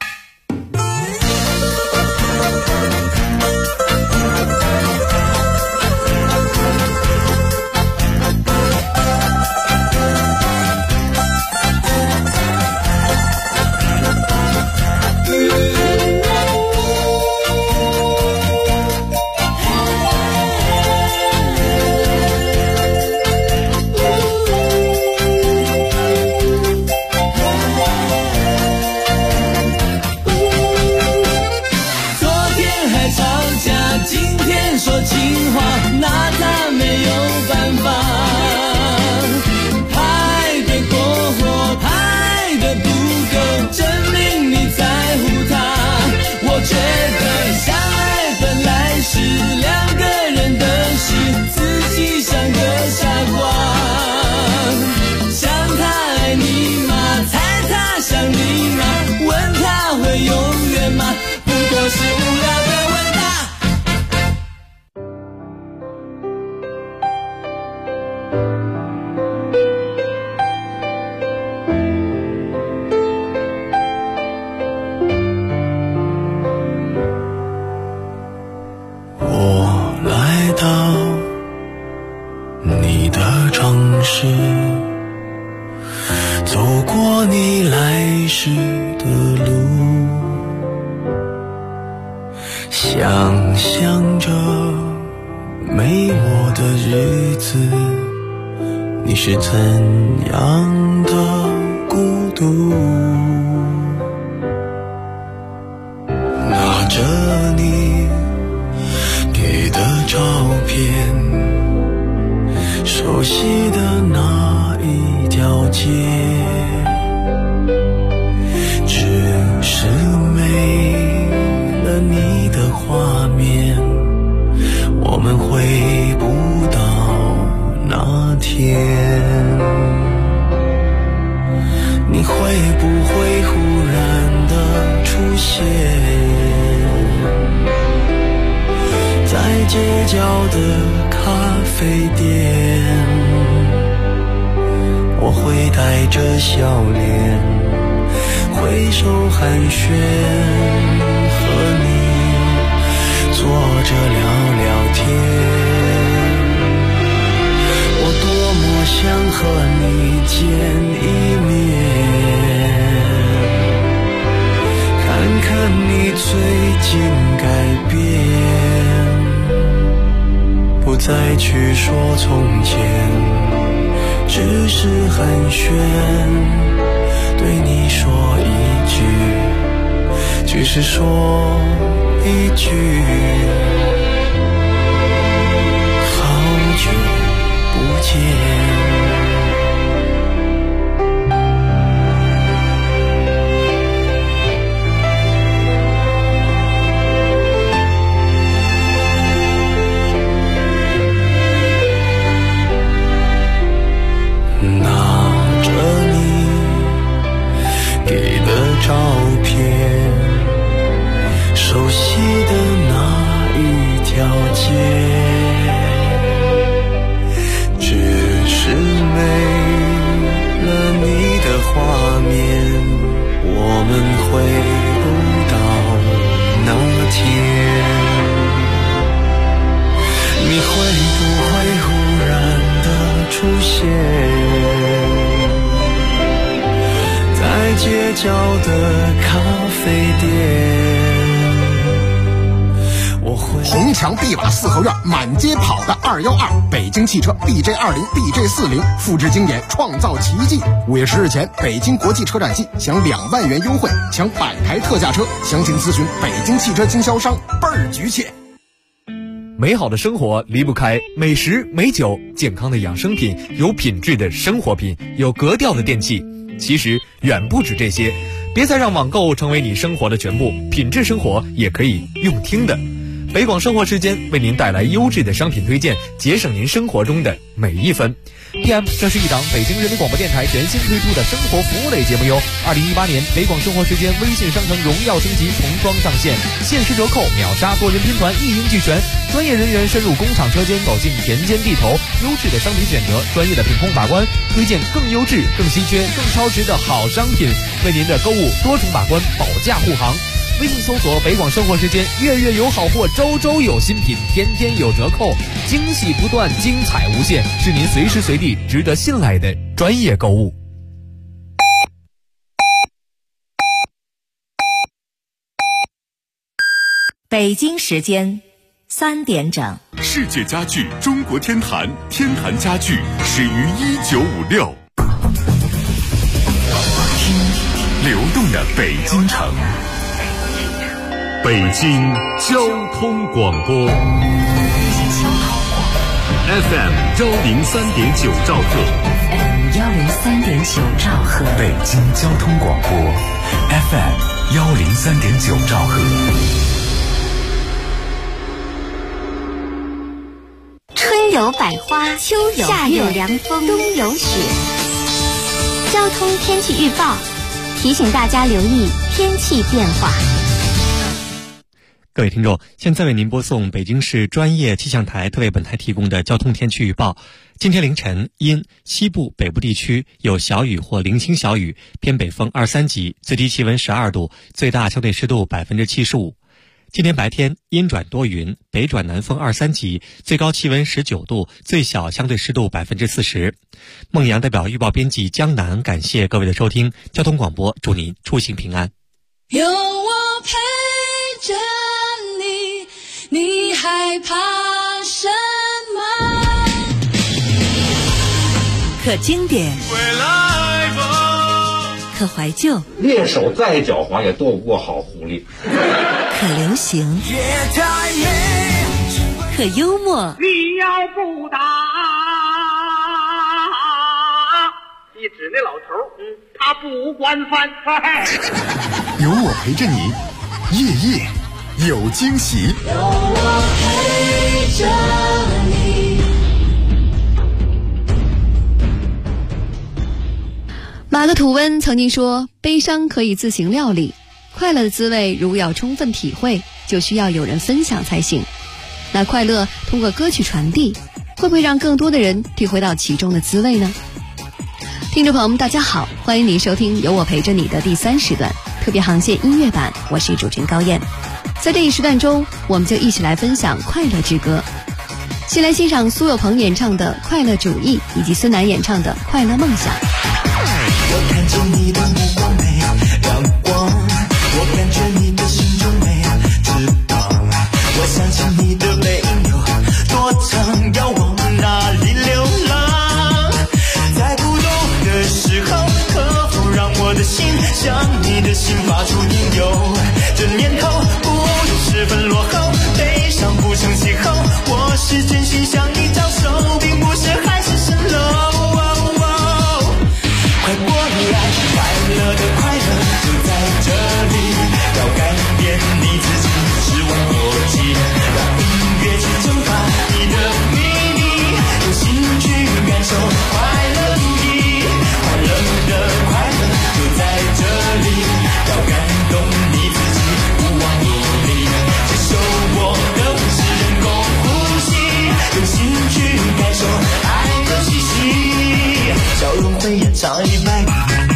说情话，拿他没有办法。拍得过火，拍得不够，证明你在乎他。我觉得相爱本来是两个人的事，自己像个傻瓜。想他爱你吗？猜他想你吗？问他会永远吗？不过是无聊的问答。 走过你来时的路，想象着没我的日子，你是怎样的孤独。拿着你给的照片，熟悉的那一条街，只是没了你的画面，我们回不到那天。你会不会忽然的出现在街角的咖啡店？我会带着笑脸挥手寒暄，和你坐着聊聊天。我多么想和你见一面，看看你最近改变，不再去说从前，只是寒暄，对对你说一句，只是说一句，好久不见。照片，熟悉的那一条街，只是没了你的画面，我们回不到那天。你会不会忽然的出现在街角的咖啡店？ 红墙碧瓦四合院，满街跑的212，北京汽车 BJ20、BJ40，复制经典，创造奇迹。5月10日前，北京国际车展季享2万元优惠，抢100台特价车，详情咨询北京汽车经销商，倍儿局气。 美好的生活离不开美食美酒，健康的养生品，有品质的生活品，有格调的电器。其实远不止这些，别再让网购成为你生活的全部，品质生活也可以用听的。北广生活时间为您带来优质的商品推荐，节省您生活中的每一分。PM， 这是一档北京人民广播电台全新推出的生活服务类节目哟。2018年北广生活时间微信商城荣耀升级重装上线，限时折扣，秒杀多人拼团，一应俱全。专业人员深入工厂车间，走进田间地头，优质的商品选择，专业的品控把关，推荐更优质、更稀缺、更超值的好商品，为您的购物多重把关，保驾护航。微信搜索北广生活时间，月月有好货，周周有新品，天天有折扣，惊喜不断，精彩无限，是您随时随地值得信赖的专业购物。 北京时间3点整。 世界家具中国天坛，天坛家具始于1956。流动的北京城，北京交通广播 FM 103.9兆赫， 103.9兆赫， 北京交通广播 FM 103.9兆赫。 春有百花，秋有夏有凉风，冬有雪。交通天气预报提醒大家留意天气变化。 各位听众，现在为您播送北京市专业气象台特为本台提供的交通天气预报。今天凌晨，因西部、北部地区有小雨或零星小雨，偏北风2、3级，最低气温12度，最大相对湿度75%。今天白天阴转多云，北转南风2、3级，最高气温19度，最小相对湿度40%。孟阳代表预报编辑江南，感谢各位的收听。交通广播，祝您出行平安。 有我陪着你，你害怕什么？ 可经典，可怀旧， 猎手再狡猾也斗不过好狐狸。 可流行，可幽默。 你要不打，一指那老头，他不惯犯。 有我陪着你，夜夜有惊喜。 有我陪着你。 马克吐温曾经说，悲伤可以自行料理，快乐的滋味如要充分体会，就需要有人分享才行。那快乐通过歌曲传递，会不会让更多的人体会到其中的滋味呢？听众朋友们大家好，欢迎您收听有我陪着你的第3时段特别航线音乐版，我是主持人高燕。在这一时段中，我们就一起来分享快乐之歌。先来欣赏苏有朋演唱的快乐主义，以及孙楠演唱的快乐梦想。 我看见你的目光没阳光，我感觉你的心中没翅膀，我相信你的背影有多长，要往哪里流浪？在孤独的时候，可否让我的心向你的心发出引诱。这年头不用十分落后，悲伤不成气候，我是真心向你招手，并不是海市蜃楼。快过来，快乐的快乐就在这里，要改变你自己，是我逻辑，让音乐去蒸发你的秘密，用心去感受快乐主义，快乐的快乐就在这里，要感动你自己，不忘努力，接受我的不是人工呼吸，用心去感受爱的气息，笑容会延长100倍。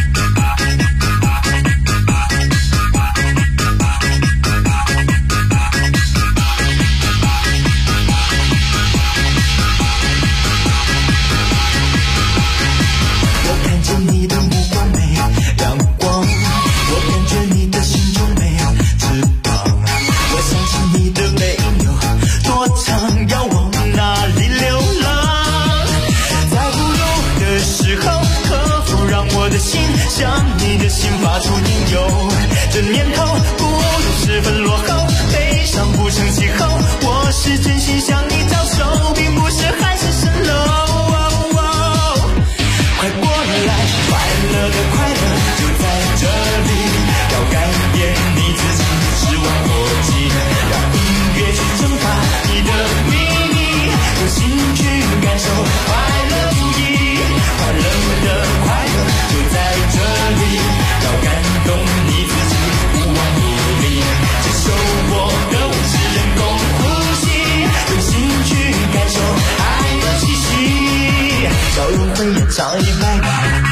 向你的心发出引诱，这年头不用十分落后，悲伤不成气候，我是真心向你招手，并不是海市蜃楼。快过来，快乐的快乐就在这里，要改变你自己，是我逻辑，让音乐去蒸发你的秘密，用心去感受快乐主义，快乐的快乐就在这里，要感动你自己，不忘努力，接受我的不是人工呼吸，用心去感受爱的气息，笑容会延长100倍。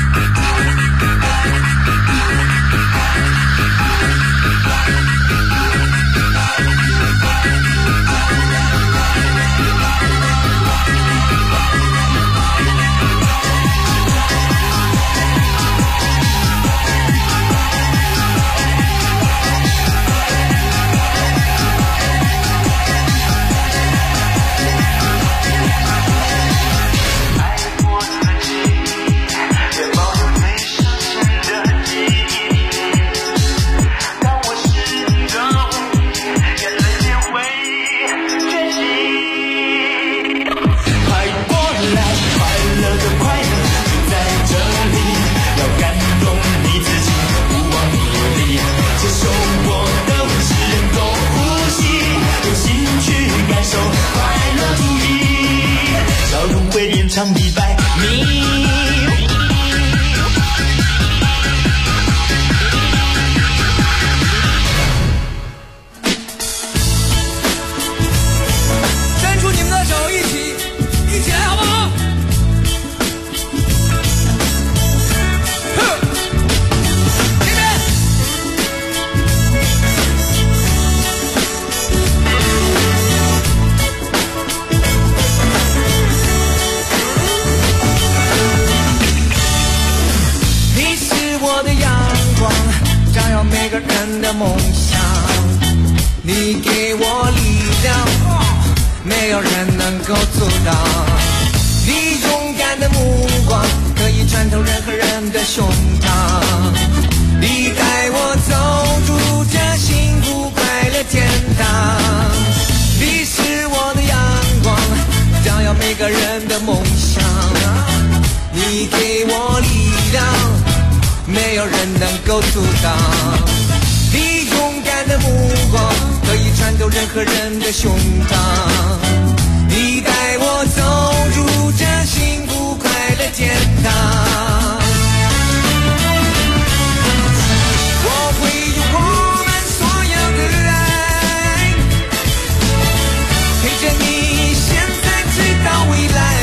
唱100米。 伸出你们的手，一起来，好不好？这边。每个人的梦想，你给我力量，没有人能够阻挡。你勇敢的目光可以穿透任何人的胸膛，你带我走入这幸福快乐天堂。你是我的阳光，照耀每个人的梦想。你给我力量，没有人能够阻挡。你勇敢的目光可以穿透任何人的胸膛，你带我走入这幸福快乐天堂。我会用我们所有的爱陪着你，现在直到未来。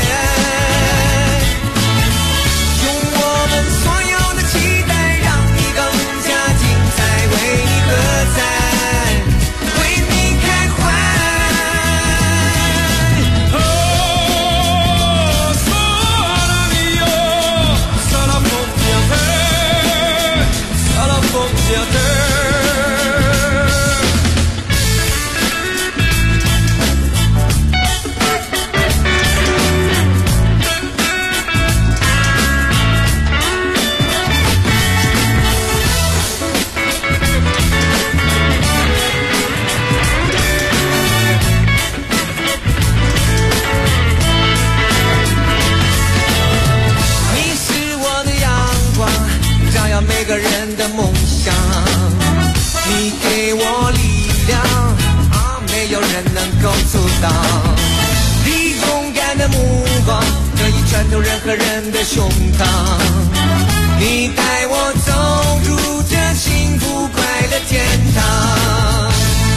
的梦想，你给我力量，没有人能够阻挡。你勇敢的目光可以穿透任何人的胸膛，你带我走入这幸福快乐天堂。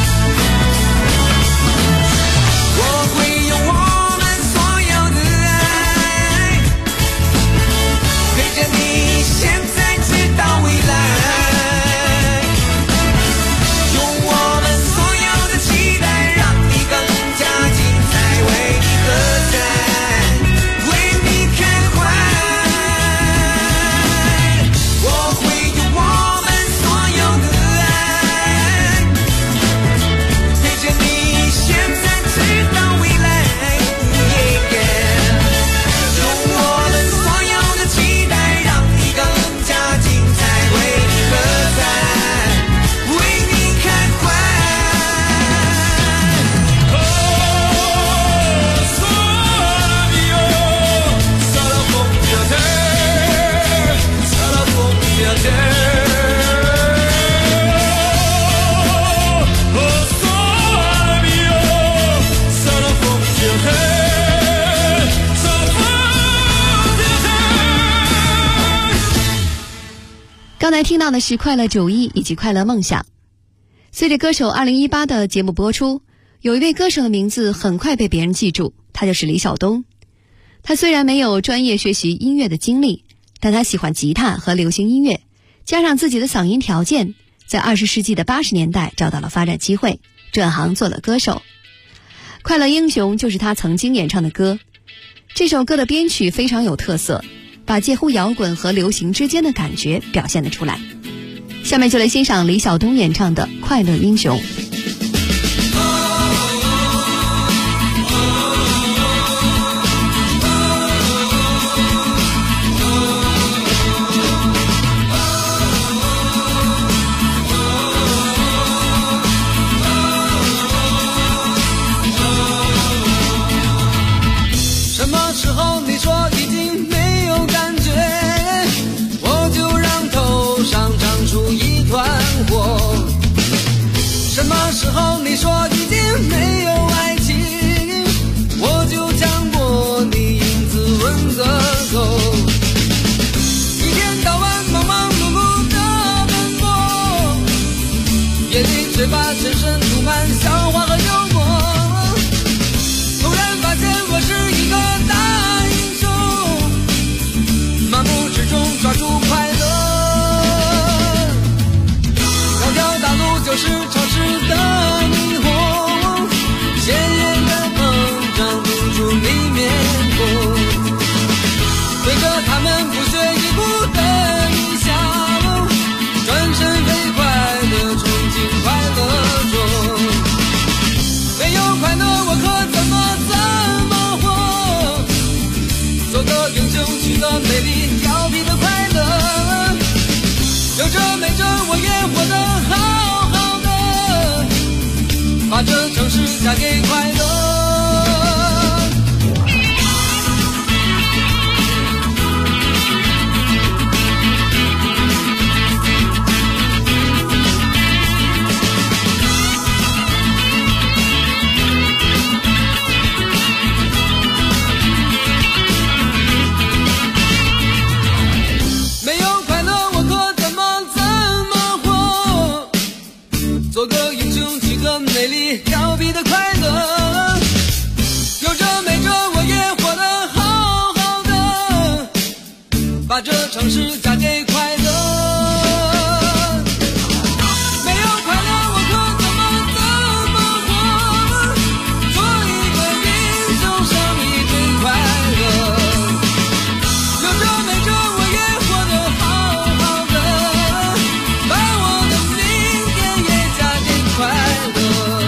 我会用我们所有的爱陪着你现在直到未来，用我们所有的期待让你更加精彩，为你喝彩，为你开怀。我会用我们所有的爱陪着你现在直到未来，用我们所有的期待让你更加精彩，为你喝彩，为你开怀。 刚才听到的是快乐91以及快乐梦想。随着歌手2018的节目播出，有一位歌手的名字很快被别人记住，他就是李晓东。他虽然没有专业学习音乐的经历，但他喜欢吉他和流行音乐，加上自己的嗓音条件，在20世纪的80年代找到了发展机会，转行做了歌手。快乐英雄就是他曾经演唱的歌，这首歌的编曲非常有特色，把介乎摇滚和流行之间的感觉表现得出来。下面就来欣赏李晓东演唱的《快乐英雄》。 什么时候你说已经没有感觉，我就让头上长出一团火。什么时候你说已经没有爱情，我就强迫你影子吻个够。一天到晚忙忙碌碌的奔波，夜里却把全身涂满笑话和幽默。突然发现我是一个大英雄，漫步之中抓住快乐。条条大路就是城市的霓虹，鲜艳的梦张不住你面孔，对着他们不屑一顾的一笑，转身飞快地冲进快乐中。没有快乐我可怎么活，做个英雄取得美丽调皮的快乐，有着没着我也活得好好的，把这城市嫁给快乐。没有快乐我可怎么活，做个英雄取个美丽调皮的快乐，有着没着我也活得好好的，把这城市嫁给快乐。没有快乐我可怎么活，做一个英雄胜利最快乐，有着没着我也活得好好的，把我的明天也嫁给快乐。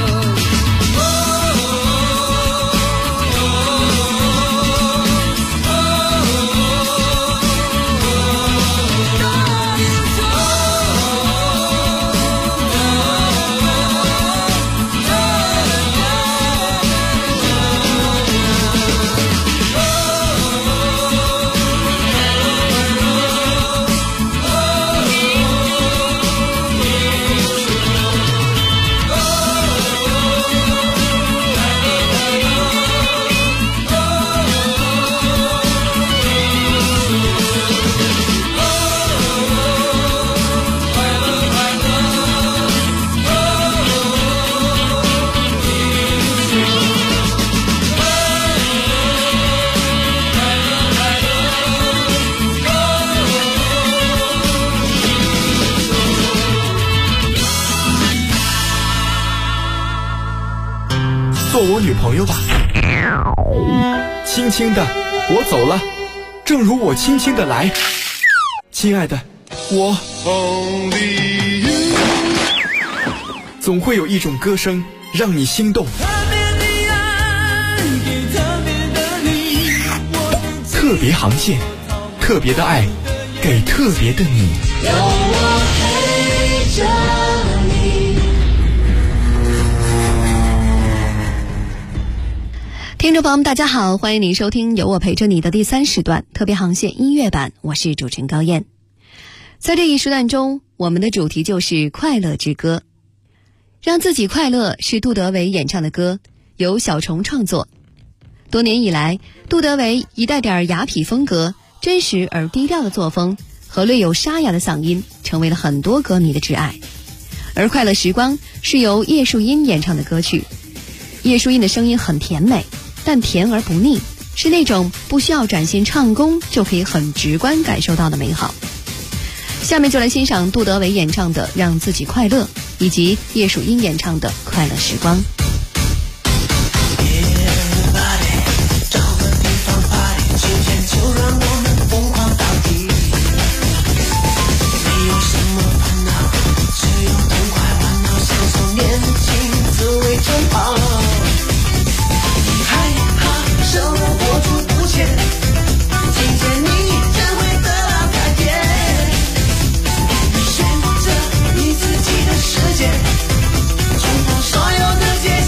做我女朋友吧。轻轻的，我走了，正如我轻轻的来。亲爱的，我总会有一种歌声让你心动。特别航线，特别的爱，给特别的你。有我陪着你。 听众朋友们大家好，欢迎您收听有我陪着你的第3时段特别航线音乐版，我是主持人高燕。在这一时段中，我们的主题就是快乐之歌。让自己快乐是杜德伟演唱的歌，由小虫创作。多年以来，杜德伟以带点雅痞风格、真实而低调的作风和略有沙哑的嗓音，成为了很多歌迷的挚爱。而快乐时光是由叶树英演唱的歌曲。叶树英的声音很甜美，但甜而不腻，是那种不需要展现唱功就可以很直观感受到的美好。下面就来欣赏杜德伟演唱的《让自己快乐》，以及叶树英演唱的《快乐时光》。 所有的结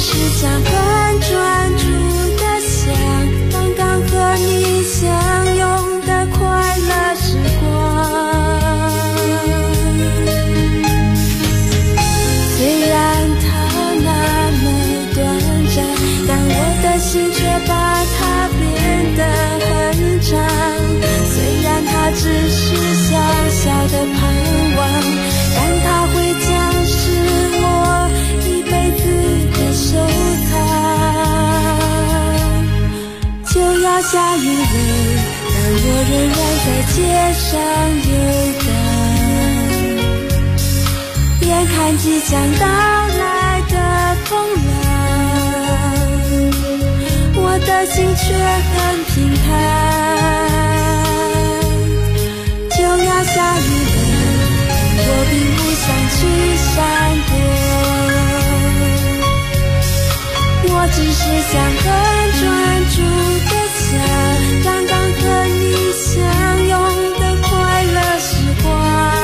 是想很专注的想刚刚和你相拥的快乐时光。虽然它那么短暂，但我的心却把它变得很长。虽然它只是小小的盼望，但它会将是我一辈子的收藏。就要下雨了，但我仍然在街上游荡，眼看即将到来的风浪，我的心却很平坦。就要下雨了，我并不想去闪躲，我只是想很专注的想刚刚和你相拥的快乐时光。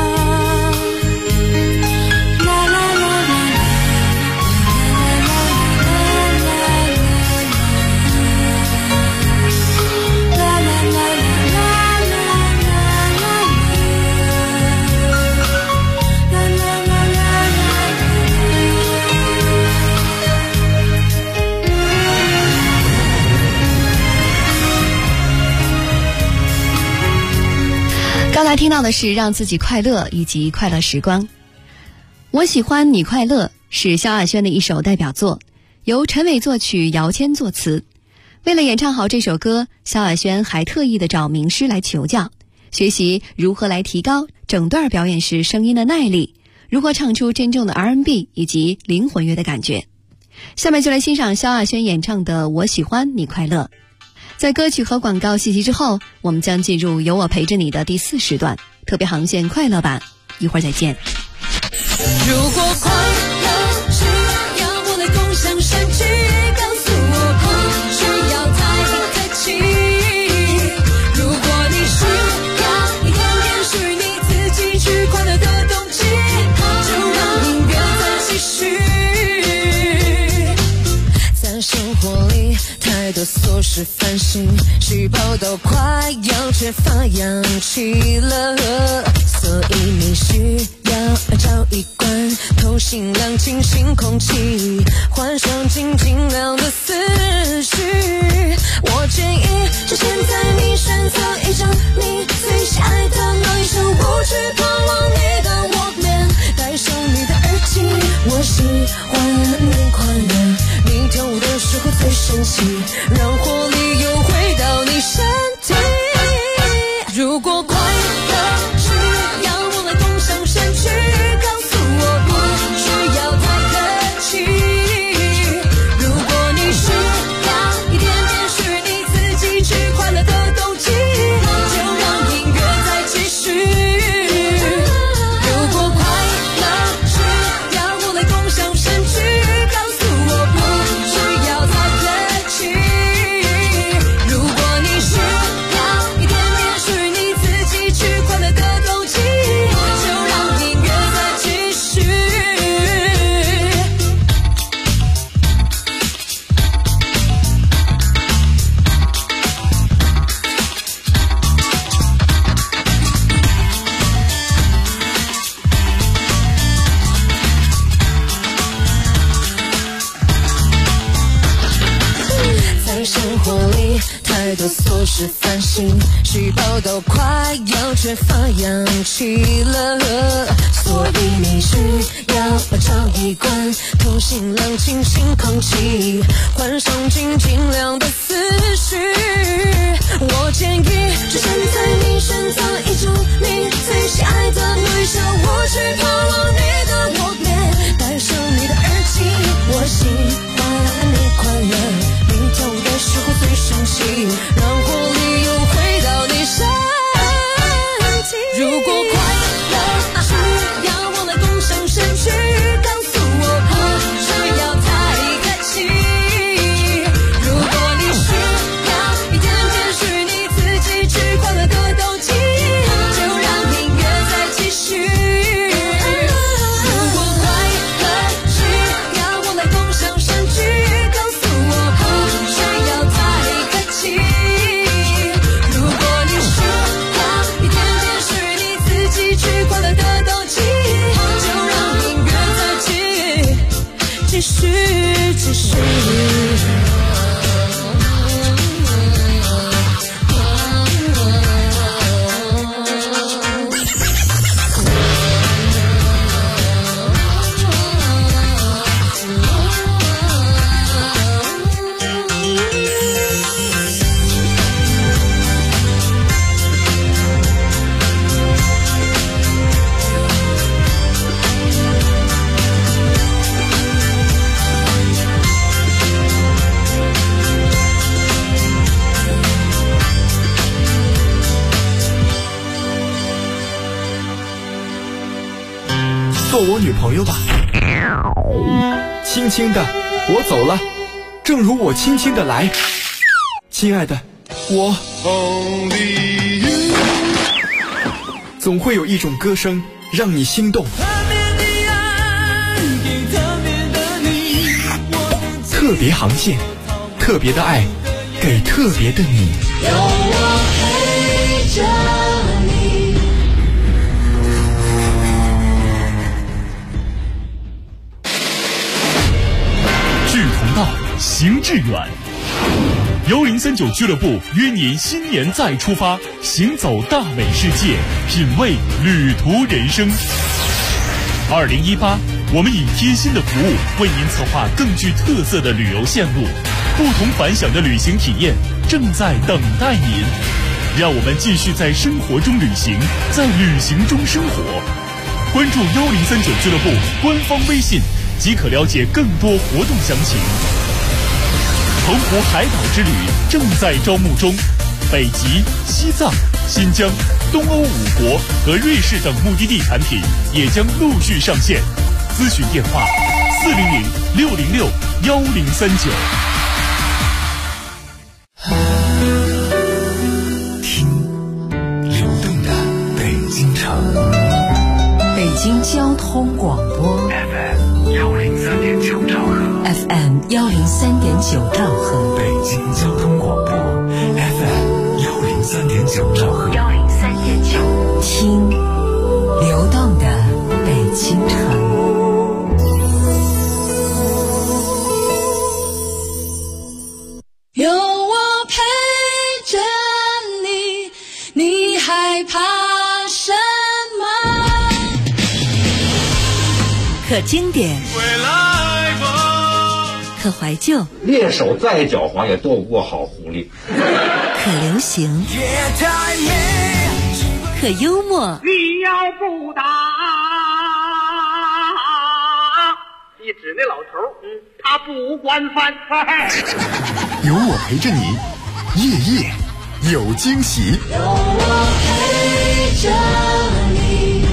刚才听到的是让自己快乐以及快乐时光。我喜欢你快乐是萧亚轩的一首代表作，由陈伟作曲，姚谦作词。为了演唱好这首歌，萧亚轩还特意的找名师来求教，学习如何来提高整段表演时声音的耐力，如何唱出真正的 R&B 以及灵魂乐的感觉。下面就来欣赏萧亚轩演唱的我喜欢你快乐。在歌曲和广告信息之后，我们将进入有我陪着你的第4时段特别航线快乐版，一会儿再见。 如果快乐是要我来共享盛举，告诉我不需要太客气。如果你需要一点点属于你自己去快乐的动机，就让音乐再继续。在生活里太多琐事烦心，细胞都快要缺乏氧气了，所以你需要找一罐透心凉清新空气，换上静静亮的思绪。我建议就现在你选择一张你最喜爱的那一首舞曲，抛往你的握面，戴上你的耳机。我喜欢你快乐，你跳舞的时候最神奇，让活力又回到你身体。如果快乐是要我来共享盛举，告诉我不需要太客气。如果你需要一点点属于你自己去快乐的动机，就让音乐再继续。如果快乐是要我来共享盛举，告诉我不需要太客气。如果你需要一点点属于你自己去快乐的动机，就让音乐再继续。在生活里太多琐事烦心，细胞都快要缺乏氧气了，所以你需要找一罐透心凉清新空气，换上静静亮的思绪。我建议就现在你选择一种你最喜爱的那一首舞曲，抛往你的握面，戴上你的耳机。我喜欢你快乐，你跳舞的时候最神奇，让活力又回到你身体。如果快乐是要我来共享盛举，告诉我不需要太客气。如果你需要一点点属于你自己去快乐事。 做我女朋友吧，轻轻的，我走了，正如我轻轻的来，亲爱的，我总会有一种歌声让你心动，特别航线，特别的爱，给特别的你。 有我陪着你。 志同道，行致远。1039俱乐部约您新年再出发，行走大美世界，品味旅途人生。2018，我们以贴心的服务为您策划更具特色的旅游线路，不同凡响的旅行体验正在等待您。让我们继续在生活中旅行，在旅行中生活。关注1039俱乐部官方微信，即可了解更多活动详情。澎湖海岛之旅正在招募中，北极、西藏、新疆、东欧5国和瑞士等目的地产品也将陆续上线。咨询电话400-606-1039。 听流动的北京城，北京交通广播 FM 103.9兆赫。FM 103.9兆赫，北京交通广播 FM 103.9兆赫，103.9，听流动的北京城。 有我陪着你，你害怕什么？ 可经典，可怀旧， 猎手再狡猾也斗不过好狐狸。 可流行，可幽默。 你要不打，你指那老头，他不惯犯。 有我陪着你，夜夜有惊喜。 有我陪着你。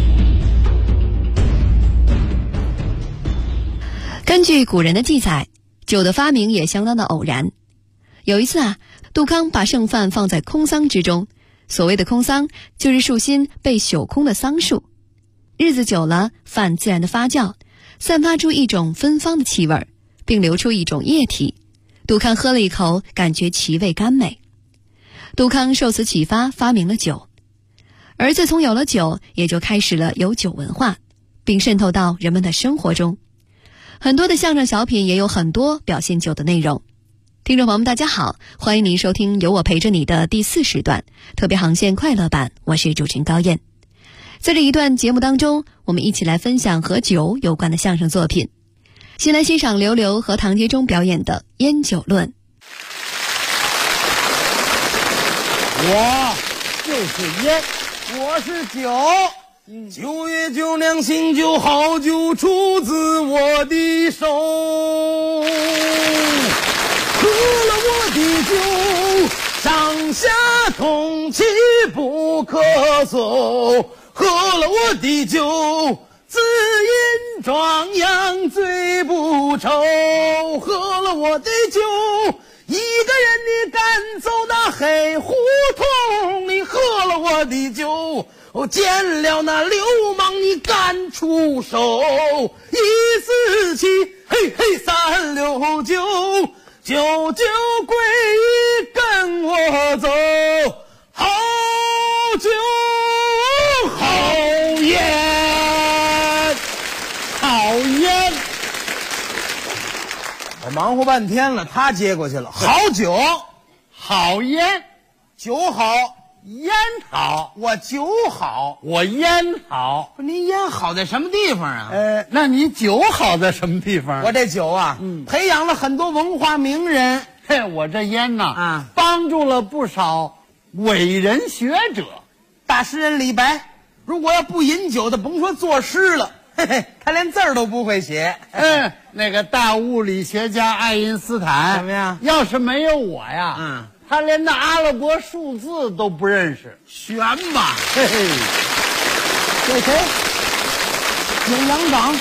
根据古人的记载，酒的发明也相当的偶然。有一次杜康把剩饭放在空桑之中，所谓的空桑就是树心被朽空的桑树。日子久了，饭自然的发酵，散发出一种芬芳的气味，并流出一种液体。杜康喝了一口，感觉其味甘美。杜康受此启发，发明了酒。而自从有了酒，也就开始了有酒文化，并渗透到人们的生活中。很多的相声小品也有很多表现酒的内容。听众朋友们大家好，欢迎您收听有我陪着你的第4时段特别航线快乐版，我是主持人高燕。在这一段节目当中，我们一起来分享和酒有关的相声作品。先来欣赏刘刘和唐杰忠表演的《烟酒论》。 我就是烟，我是酒。9月9酿新酒，好酒出自我的手。喝了我的酒，上下通气不咳嗽。喝了我的酒，滋阴壮阳醉不愁。喝了我的酒，一个人你赶走那黑胡同。你喝了我的酒，见了那流氓你敢出手。147嘿嘿369，99归一跟我走。好酒好烟好烟。 忙活半天了，他接过去了。好酒， 好烟， 酒好， 烟好。 我酒好， 我烟好。 您烟好在什么地方啊？ 那你酒好在什么地方？ 我这酒啊，培养了很多文化名人。 嘿，我这烟呐，帮助了不少伟人学者。 大诗人李白，如果要不饮酒的，甭说作诗了，嘿嘿，他连字儿都不会写。 那个大物理学家爱因斯坦怎么样？ 要是没有我呀，他连那阿拉伯数字都不认识。 悬吧， 嘿嘿。 这谁？景阳冈，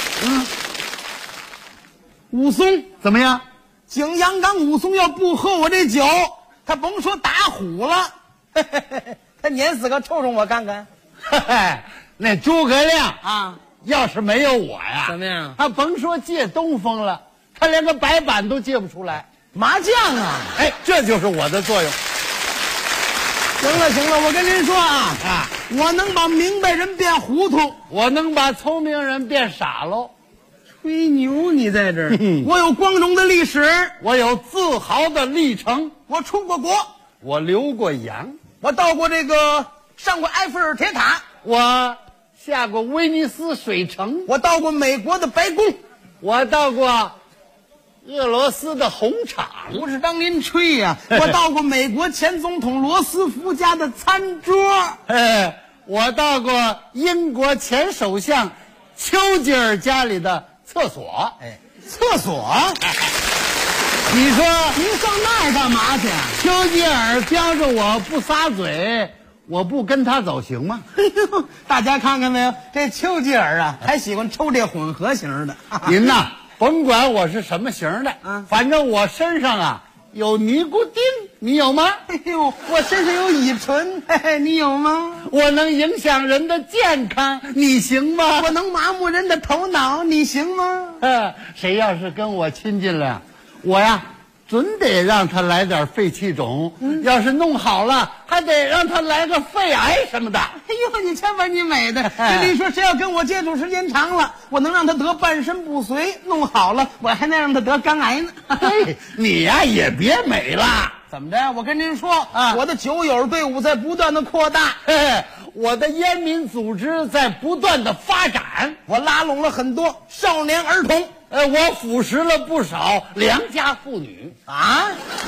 武松怎么样？ 景阳冈武松要不喝我这酒，他甭说打虎了，嘿嘿嘿，他碾死个臭虫我看看。 嘿嘿，那诸葛亮啊，要是没有我呀， 怎么样？ 他甭说借东风了，他连个白板都借不出来。 麻将啊， 这就是我的作用。 行了，我跟您说啊，我能把明白人变糊涂， 我能把聪明人变傻喽。 吹牛你在这儿，我有光荣的历史， 我有自豪的历程， 我出过国， 我留过洋， 我到过上过埃菲尔铁塔， 我下过威尼斯水城， 我到过美国的白宫， 我到过俄罗斯的红场。 不是当您吹呀，我到过美国前总统罗斯福家的餐桌， 我到过英国前首相丘吉尔家里的厕所。 厕所？ 你说您上那儿干嘛去？ 丘吉尔叼着我不撒嘴，我不跟他走行吗？ 大家看看没有，这丘吉尔啊，还喜欢抽这混合型的。 您呐，甭管我是什么型的，反正我身上啊有尼古丁，你有吗？ 我身上有乙醇，你有吗？ 我能影响人的健康，你行吗？ 我能麻木人的头脑，你行吗？ 谁要是跟我亲近了，我呀准得让他来点肺气肿，要是弄好了，还得让他来个肺癌什么的。 你瞧把你美的！跟你说，谁要跟我接触时间长了，我能让他得半身不遂，弄好了，我还能让他得肝癌呢。 你呀也别美了。 怎么着？我跟您说我的酒友队伍在不断的扩大， 我的烟民组织在不断的发展， 我拉拢了很多少年儿童， 我腐蚀了不少良家妇女啊！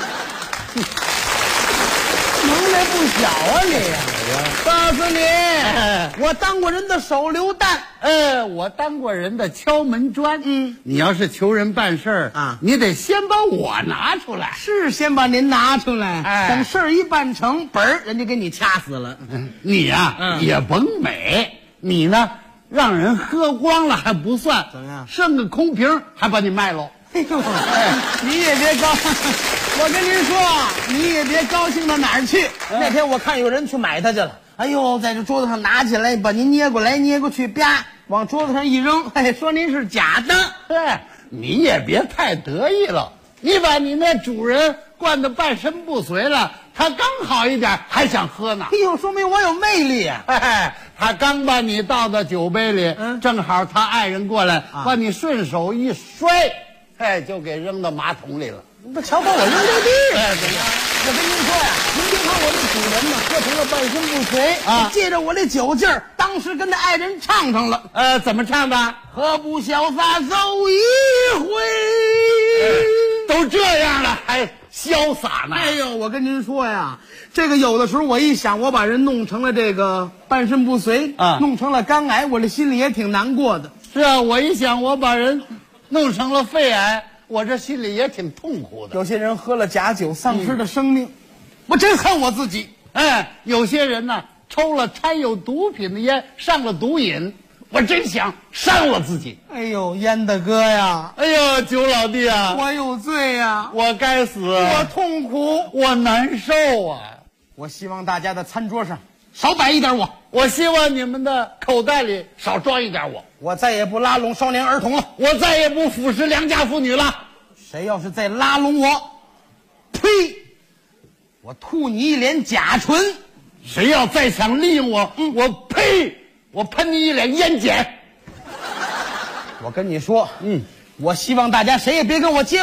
能耐不小啊你！告诉你，我当过人的手榴弹， 我当过人的敲门砖。你要是求人办事儿啊，你得先把我拿出来。 是先把您拿出来，等事儿一办成，人家给你掐死了。 你呀，也甭美，你呢，让人喝光了还不算， 怎么样？ 剩个空瓶还把你卖喽。 你也别高兴，我跟您说，你也别高兴到哪儿去。那天我看有人去买它去了，哎呦，在这桌子上拿起来，把您捏过来捏过去，啪，往桌子上一扔，说您是假的。 你也别太得意了，你把你那主人灌得半身不遂了，他刚好一点还想喝呢。 说明我有魅力啊！ 他刚把你倒到酒杯里，正好他爱人过来，把你顺手一摔，就给扔到马桶里了。 瞧把我扔这地上，怎么样？我跟您说呀，您别看我这主人呢喝成了半身不遂啊，借着我这酒劲儿，当时跟他爱人唱上了。 怎么唱的？ 何不潇洒走一回？ 都这样了还潇洒呢？ 我跟您说呀，这个有的时候我一想，我把人弄成了这个半身不遂啊，弄成了肝癌，我这心里也挺难过的。 是啊，我一想我把人弄成了肺癌，我这心里也挺痛苦的。 有些人喝了假酒丧失了生命，我真恨我自己。 有些人呢抽了掺有毒品的烟，上了毒瘾，我真想伤了自己。 烟大哥呀， 酒老弟啊， 我有罪呀， 我该死， 我痛苦， 我难受啊！ 我希望大家的餐桌上少摆一点我希望你们的口袋里少装一点我再也不拉拢少年儿童了， 我再也不腐蚀良家妇女了。 谁要是再拉拢我，呸！我吐你一脸甲醇。 谁要再想利用我，我呸！我喷你一脸烟碱。 我跟你说，我希望大家谁也别跟我接吻。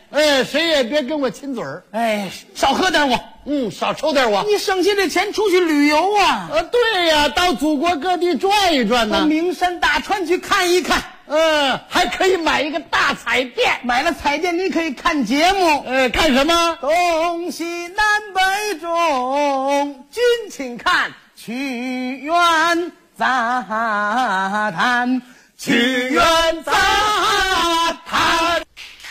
谁也别跟我亲嘴儿。 少喝点我， 少抽点我。 你省下这钱出去旅游啊？ 对呀，到祖国各地转一转呢， 名山大川去看一看。 还可以买一个大彩电， 买了彩电你可以看节目。 看什么？ 东西南北中，君请看曲苑杂谈，曲苑杂谈。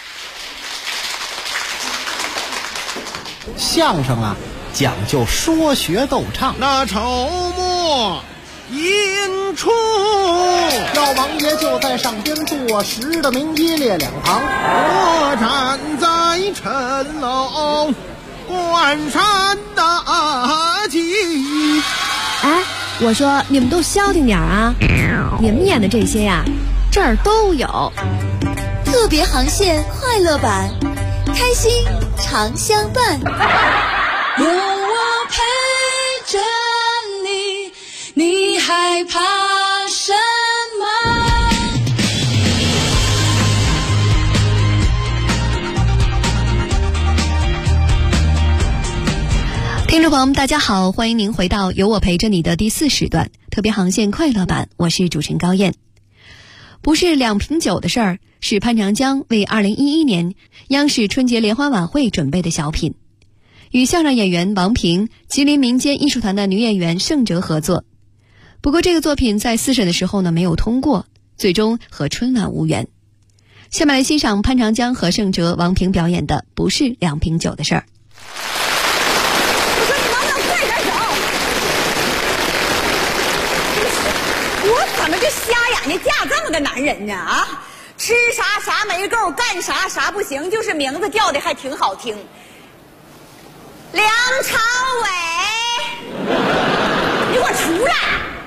相声啊，讲究说学逗唱。 那筹末引出， 老王爷就在上边坐实的名一列两旁， 我站在谶楼观山大吉。 哎，我说你们都消停点啊！你们演的这些呀，这儿都有。 特别航线快乐版，开心常相伴。 有我陪着你，你害怕什么？ 听众朋友们大家好，欢迎您回到有我陪着你的第4时段特别航线快乐版，我是主持人高燕。不是2瓶酒的事儿，是潘长江为2011年央视春节联欢晚会准备的小品，与相声演员王平、吉林民间艺术团的女演员盛哲合作。不过这个作品在4审的时候呢没有通过，最终和春晚无缘。下面来欣赏潘长江和盛哲、王平表演的不是2瓶酒的事儿。 我怎么就瞎眼睛嫁这么个男人呢？啊，吃啥啥没够，干啥啥不行，就是名字叫的还挺好听。梁朝伟，你给我出来！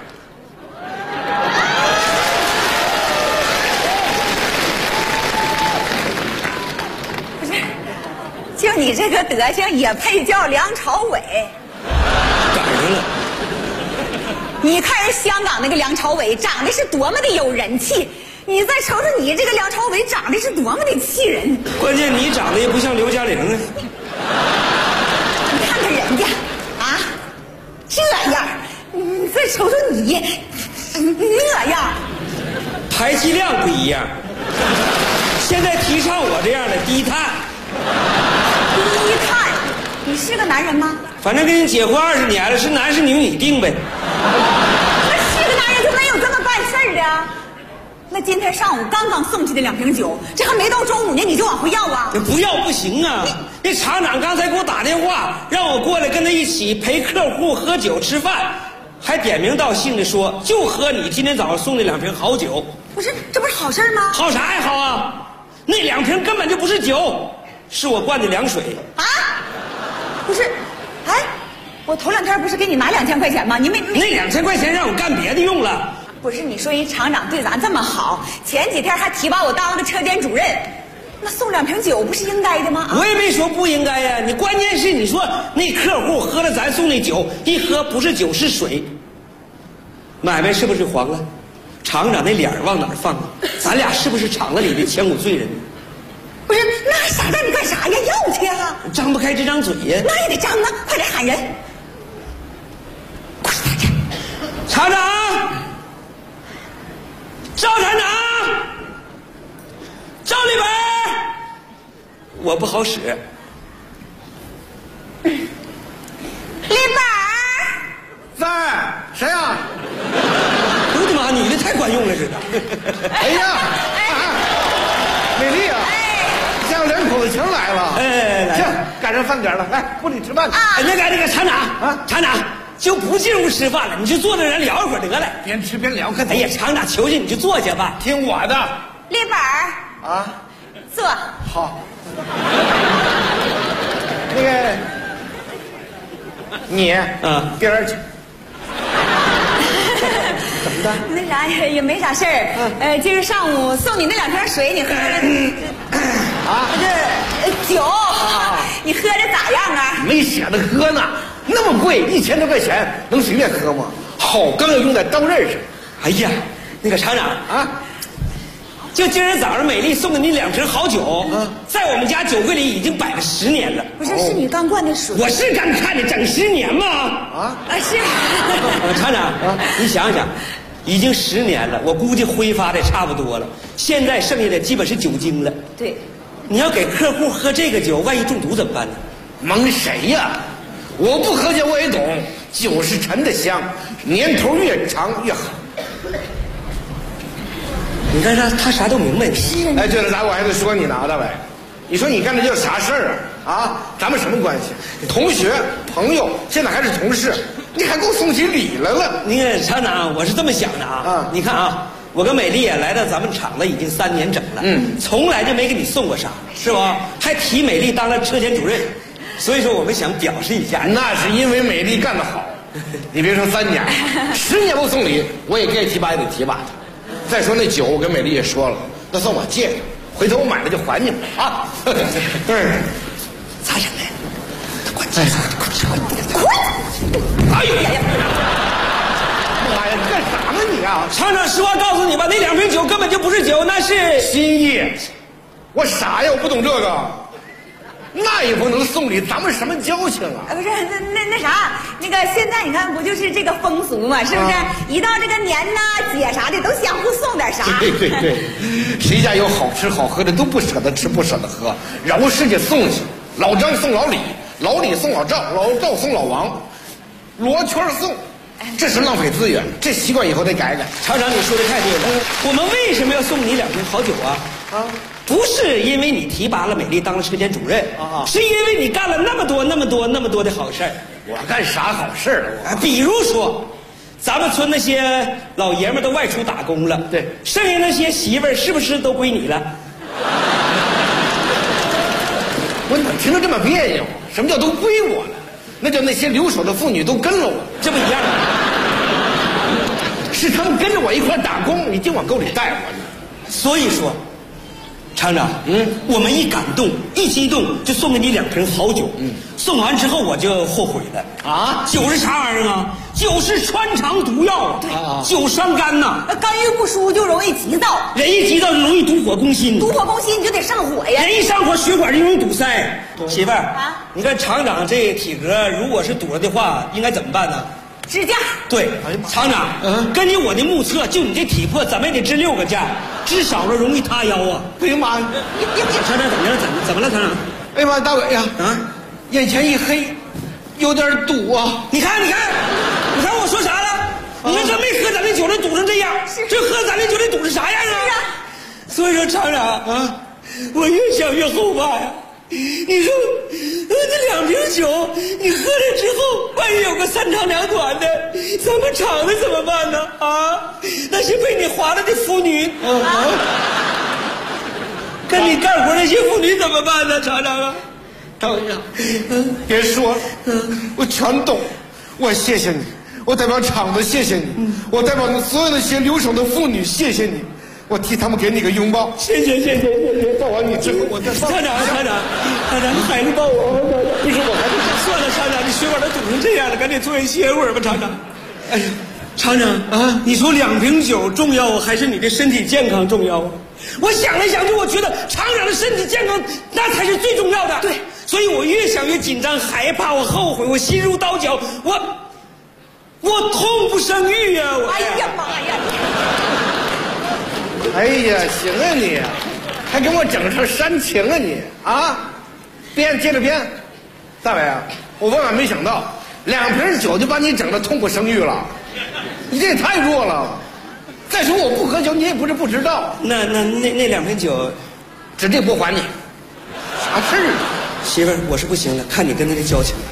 不是，就你这个德行也配叫梁朝伟？ 赶上了。 你看人香港那个梁朝伟长得是多么的有人气，你再瞅瞅你这个梁朝伟长得是多么的气人。 关键你长得也不像刘嘉玲啊。 你看看人家啊，这样，你再瞅瞅你那样， 排气量不一样。现在提倡我这样的低碳。 低碳？你是个男人吗？ 反正跟你结婚20年了，是男是女你定呗。 那是个男人就没有这么办事儿的。那今天上午刚刚送去的2瓶酒，这还没到中午呢，你就往回要啊？ 不要不行啊！那厂长刚才给我打电话，让我过来跟他一起陪客户喝酒吃饭，还点名道姓的说，就喝你今天早上送的2瓶好酒。 不是，这不是好事吗？ 好啥呀好啊！那2瓶根本就不是酒，是我灌的凉水啊！不是，哎，我头2天不是给你拿2000块钱吗？你没那2000块钱让我干别的用了。 不是，你说人厂长对咱这么好，前几天还提拔我当了个车间主任，那送2瓶酒不是应该的吗？ 我也没说不应该呀，你关键是你说那客户喝了咱送的酒，一喝不是酒是水，买卖是不是黄了？厂长那脸往哪儿放啊？咱俩是不是厂子里的前5罪人？ 不是，那傻蛋你干啥呀？要去啊！ 张不开这张嘴呀！ 那也得张啊！快点喊人！快点去！ 厂长，赵厂长，赵立本，我不好使。 立本， 在谁呀？ 我的妈，女的太管用了似的。 哎呀，美丽啊！像2口子全来了。 来， 行，赶上饭点了，来屋里吃饭去。 那个厂长啊，厂长就不进屋吃饭了，你就坐着咱聊一会儿得了。 边吃边聊，可哎呀，厂长求求你就坐下吧， 听我的。 立本啊， 坐。 好。那个，你边儿去。怎么的？ 那啥也没啥事儿。今儿上午送你那2瓶水，你喝着啊？ 这酒，你喝着咋样啊？ 没舍得喝呢，那么贵，1000多块钱，能随便喝吗？好钢要用在刀刃上。 哎呀，那个厂长啊， 就今儿早上美丽送给你2瓶好酒，在我们家酒柜里已经摆了10年了。 不是，是你刚灌的水。 我是刚看的，整10年吗？ 是。 厂长，你想想，已经10年了，我估计挥发的差不多了，现在剩下的基本是酒精了。 对。 你要给客户喝这个酒，万一中毒怎么办呢？ 蒙谁呀？我不喝酒我也懂，酒是陈的香，年头越长越好。 你看他啥都明白。 哎，对了，我还得说你呢，大伟，你说你干这叫啥事儿啊？咱们什么关系？同学、朋友，现在还是同事，你还给我送起礼来了？ 那个厂长，我是这么想的啊。你看啊，我跟美丽也来到咱们厂子已经3年整了，从来就没给你送过啥，是吧？还提美丽当了车间主任，所以说我们想表示一下。 那是因为美丽干得好，你别说3年，10年不送礼，我也该提拔也得提拔他。再说那酒，我跟美丽也说了，那算我借的，回头我买了就还你们啊。 咋整的？快！ 哎呦呀！妈呀，干啥呢你啊？ 厂长，实话告诉你吧，那2瓶酒根本就不是酒，那是心意。我傻呀，我不懂这个。那也不能送礼，咱们什么交情啊？ 不是，那啥，那个现在你看不就是这个风俗嘛，是不是？一到这个年呐、节啥的，都相互送点啥。 对，谁家有好吃好喝的都不舍得吃不舍得喝，饶世界送去，老张送老李，老李送老赵，老赵送老王，罗圈送。这是浪费资源，这习惯以后得改改。 厂长，你说的太对了。我们为什么要送你2瓶好酒啊？不是因为你提拔了美丽当了车间主任是因为你干了那么多的好事儿。 我干啥好事儿了？ 比如说，咱们村那些老爷们都外出打工了，对，剩下那些媳妇儿是不是都归你了？ 我怎么听着这么别扭？什么叫都归我了？那叫那些留守的妇女都跟了我， 这不一样吗？ 是他们跟着我一块打工，你净往沟里带我。 所以说，厂长，我们一感动一激动就送给你2瓶好酒，送完之后我就后悔了啊！酒是啥玩意儿啊？酒是穿肠毒药啊！酒伤肝呐， 肝郁不舒就容易急躁， 人一急躁就容易堵火攻心， 堵火攻心你就得上火呀， 人一上火血管就容易堵塞。媳妇儿你看厂长这体格，如果是堵了的话，应该怎么办呢？ 支架。 对，厂长，根据我的目测，就你这体魄，怎么也得支6个架，支少了容易塌腰啊！ 哎呀妈呀！ 厂长怎么了？厂长？ 哎呀妈，大伟呀，眼前一黑，有点堵啊！ 你看我说啥了？你说这没喝咱的酒的堵成这样，这喝咱的酒的堵成啥样啊？所以说厂长我越想越后怕呀。你说这2瓶酒你喝了之后，万一有个3长2短的，咱们厂子怎么办呢？那些被你划了的妇女跟你干活那些妇女怎么办呢？厂长啊， 大伟呀，别说了，我全懂，我谢谢你，我代表厂子谢谢你，我代表所有那些留守的妇女谢谢你。我替他们给你个拥抱， 谢谢。 抱完你之后，我再厂长，你还是抱我。 不是我还是算了，厂长，你血管都堵成这样了，赶紧坐下歇会儿吧，厂长。哎呀，厂长你说2瓶酒重要还是你的身体健康重要啊？我想来想去，我觉得厂长的身体健康那才是最重要的。对，所以我越想越紧张，害怕，我后悔，我心如刀绞，我痛不生育呀！ 哎呀妈呀！ 哎呀，行啊你，还跟我整成煽情啊你啊！接着编，大伟啊，我万万没想到2瓶酒就把你整得痛不生育了，你这也太弱了。再说我不喝酒，你也不是不知道。 那2瓶酒， 指定不还你。啥事儿啊？ 媳妇儿，我是不行了，看你跟他的交情。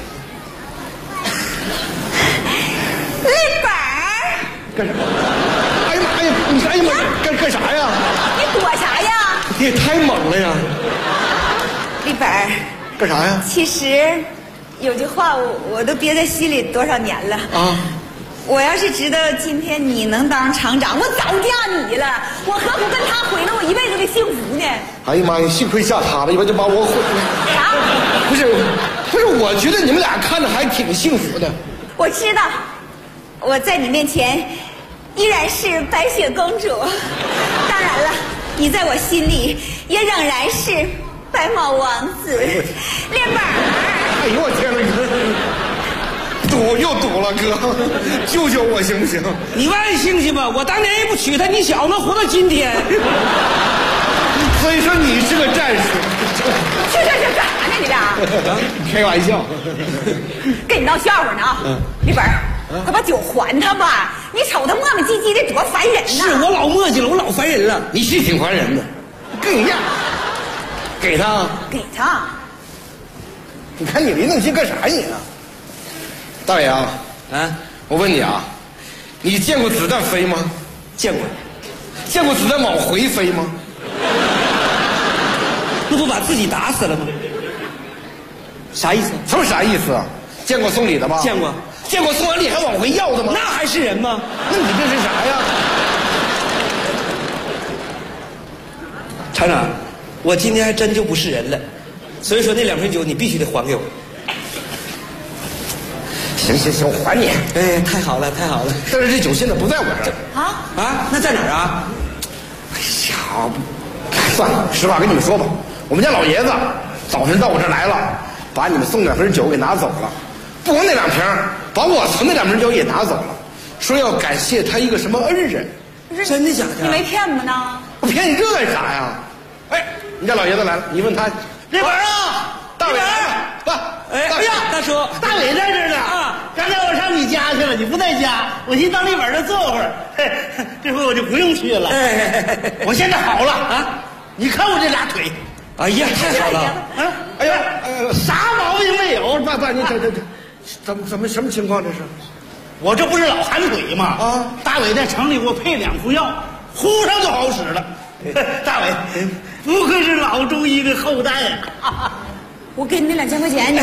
立本干什么？哎呀妈呀！你哎呀妈，干啥呀？ 你躲啥呀？ 你也太猛了呀！ 立本干啥呀？ 其实有句话我都憋在心里多少年了啊！我要是知道今天你能当厂长，我早嫁你了。我何苦跟他毁了我一辈子的幸福呢？ 哎呀妈呀！幸亏嫁他了，要不然就把我毁了。 啥？ 不是，我觉得你们俩看着还挺幸福的。 我知道，我在你面前依然是白雪公主。当然了， 你在我心里也仍然是白马王子。练板儿。 哎呦我天哪，赌又赌了，哥，救救我行不行？ 你万幸去吧，我当年也不娶她，你小子能活到今天。 所以说你是个战士。 这干啥呢你俩？ 开玩笑， 跟你闹笑话呢啊！李本儿，快把酒还他吧！你瞅他磨磨唧唧的，多烦人呐！ 是我老磨叽了，我老烦人了。 你是挺烦人的，跟你一样。给他， 给他。 你看你离那么近干啥你啊？大伟啊，我问你啊，你见过子弹飞吗？ 见过。 见过子弹往回飞吗？ 那不把自己打死了吗？啥意思？ 什么啥意思啊？见过送礼的吗？ 见过。 见过送完礼还往回要的吗？ 那还是人吗？ 那你这是啥呀？ 厂长，我今天还真就不是人了，所以说那2瓶酒你必须得还给我。 行，我还你。 哎，太好了，太好了。 但是这酒现在不在我这儿。 那在哪儿啊？ 哎呀，算了，实话跟你们说吧，我们家老爷子早晨到我这儿来了，把你们送2瓶酒给拿走了，不光那2瓶，把我存的2瓶酒也拿走了，说要感谢他一个什么恩人。 真的假的？ 你没骗我呢？ 我骗你这干啥呀？哎，你家老爷子来了，你问他。 李本啊， 大伟来了， 哎呀，大叔， 大伟在这儿呢啊！刚才我上你家去了，你不在家，我寻当李本这坐会儿，这回我就不用去了。我现在好了啊！你看我这俩腿， 哎呀，太好了啊！哎呀，啥毛病没有？ 爸，你这怎么什么情况这是？ 我这不是老寒腿吗？啊！大伟在城里给我配2副药，呼上就好使了。大伟，不愧是老中医的后代呀！ 我给你那2000块钱，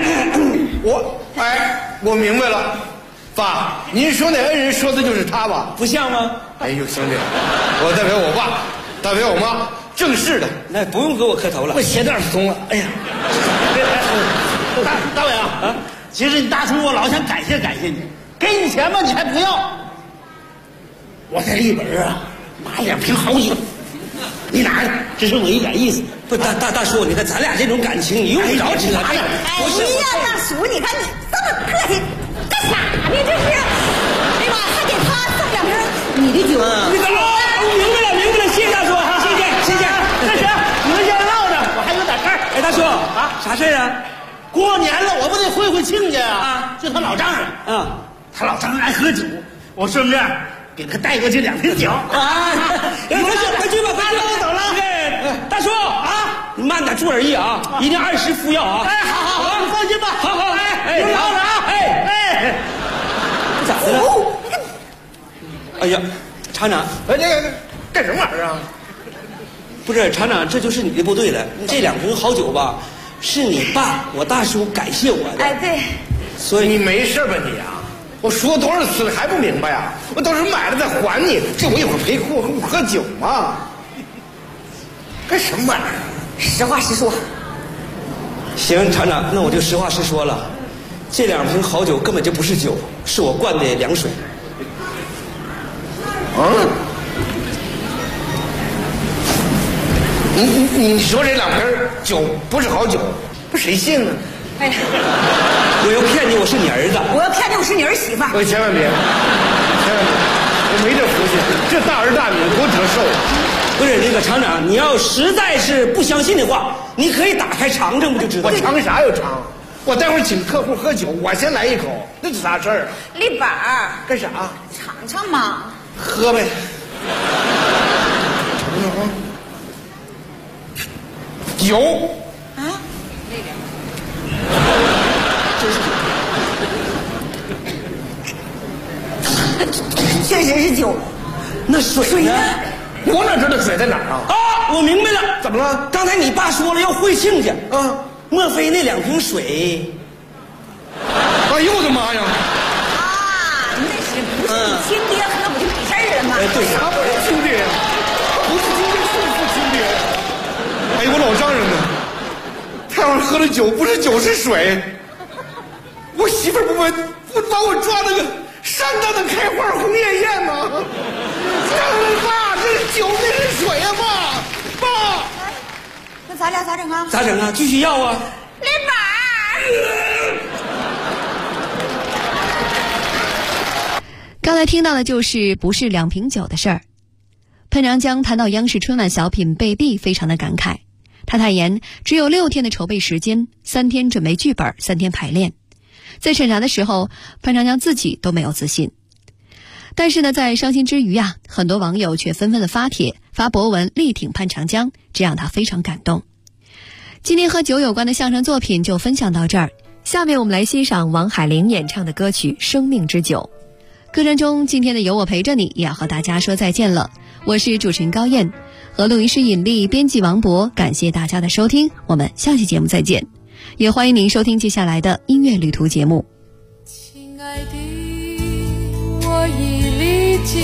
我明白了，爸，您说那恩人说的就是他吧？ 不像吗？ 哎呦，兄弟，我代表我爸，代表我妈，正式的。 那不用给我磕头了， 我鞋带松了。哎呀， 大伟啊，其实你大叔我老想感谢你，给你钱吧你还不要。我在里边啊买2瓶好酒。你拿着，这是我一点意思。 不，大叔，你看咱俩这种感情，你用不着这个。 哎呀，大叔，你看你这么客气，干啥呢？这是，哎妈，还给他送2瓶你的酒。 明白了，谢谢大叔，谢谢。 那行，你们先唠着，我还有点事儿。 哎，大叔啊，啥事儿啊？ 过年了，我不得会亲家啊？就他老丈人啊， 他老丈人爱喝酒，我顺便给他带过去2瓶酒啊！ 快去吧， 我走了。 大叔啊，你慢点注意啊，一定按时服药啊！ 哎，好，你放心吧。 好， 您好了啊！ 咋的了？哎呀，厂长， 这干什么玩意儿啊？ 不是厂长，这就是你的不对了。这2瓶好酒吧，是你爸我大叔感谢我的。 哎，对。 所以你没事吧你啊？我说多少次了还不明白呀？我都是买了再还你，这我一会儿陪客户喝酒嘛。干什么玩意儿？ 实话实说。 行，厂长，那我就实话实说了。这2瓶好酒根本就不是酒，是我灌的凉水。 你说这2瓶酒不是好酒，不谁信呢？ 哎呀， 我要骗你，我是你儿子； 我要骗你，我是你儿媳妇。 我千万别，我没这福气，这大儿大女多折寿。 不是那个厂长，你要实在是不相信的话，你可以打开尝尝，不就知道？ 我尝啥又尝？我待会儿请客户喝酒，我先来一口，那是啥事儿啊？ 立板儿干啥？ 尝尝嘛。 喝呗。酒啊？确实是酒。 那水呢？ 我哪知道水在哪儿啊？ 我明白了， 怎么了？ 刚才你爸说了要会亲家啊，莫非那2瓶水？ 哎呦我的妈呀！ 那是不是你亲爹喝不就没事了吗？ 对， 啥不是亲爹呀？不是亲爹是不亲爹呀？哎呦我老丈人呢？他要是喝了酒，不是酒是水，我媳妇儿不把我抓那个山丹的开花红艳艳吗？这爸，这是酒，这是水呀，爸！ 整啊？ 咋整啊？继续要啊？ 连板刚才听到的就是不是2瓶酒的事儿。潘长江谈到央视春晚小品被毙，非常的感慨。他坦言，只有6天的筹备时间，3天准备剧本，3天排练。在审查的时候，潘长江自己都没有自信。但是呢，在伤心之余啊，很多网友却纷纷的发帖、发博文力挺潘长江，这让他非常感动。今天和酒有关的相声作品就分享到这儿，下面我们来欣赏王海玲演唱的歌曲《生命之酒》。歌声中，今天的有我陪着你也要和大家说再见了。我是主持人高燕，和录音师尹丽，编辑王博，感谢大家的收听，我们下期节目再见。也欢迎您收听接下来的音乐旅途节目。 亲爱的，我已历经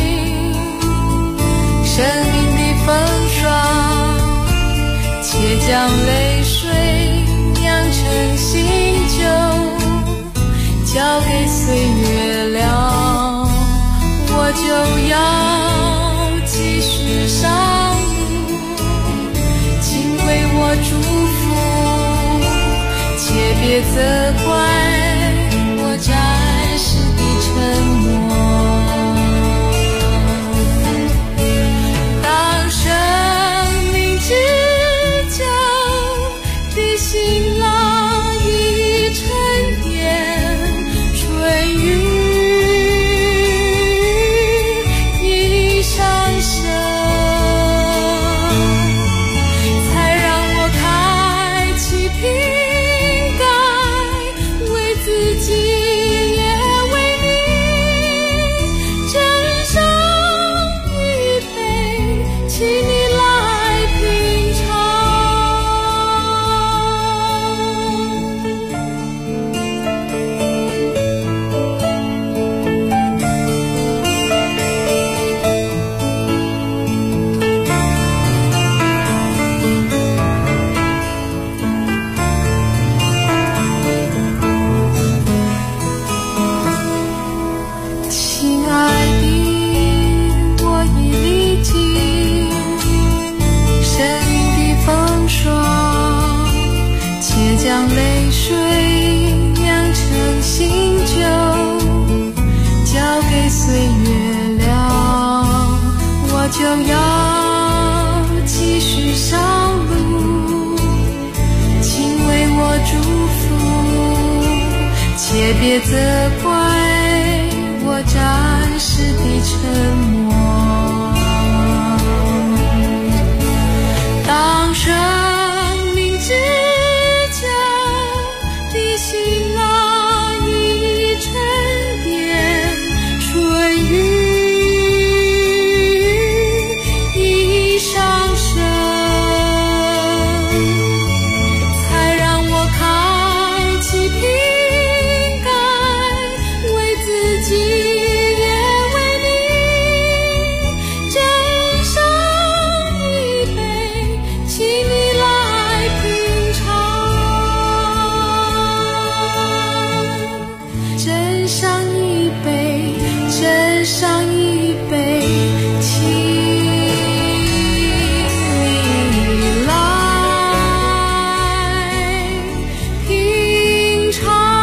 生命的风霜，且将泪水酿成新酒，交给岁月了，我就要继续上路，请为我祝福，且别责怪我暂时的沉默。当生命之酒的辛辣已沉淀，春雨已上升，才让我开启瓶盖，为自己也为你斟上一杯，请你来品尝。亲爱的，我已历经生命的风霜，且将泪水酿成新酒，交给岁月了，我就要继续上路，请为我祝福，且别责怪我暂时的沉默。当生命之酒的辛辣已沉淀，春雨已上升，才让我开启瓶盖，为自己也为你斟上一杯，请你来品尝。斟上一杯，斟上一杯，请你来品尝。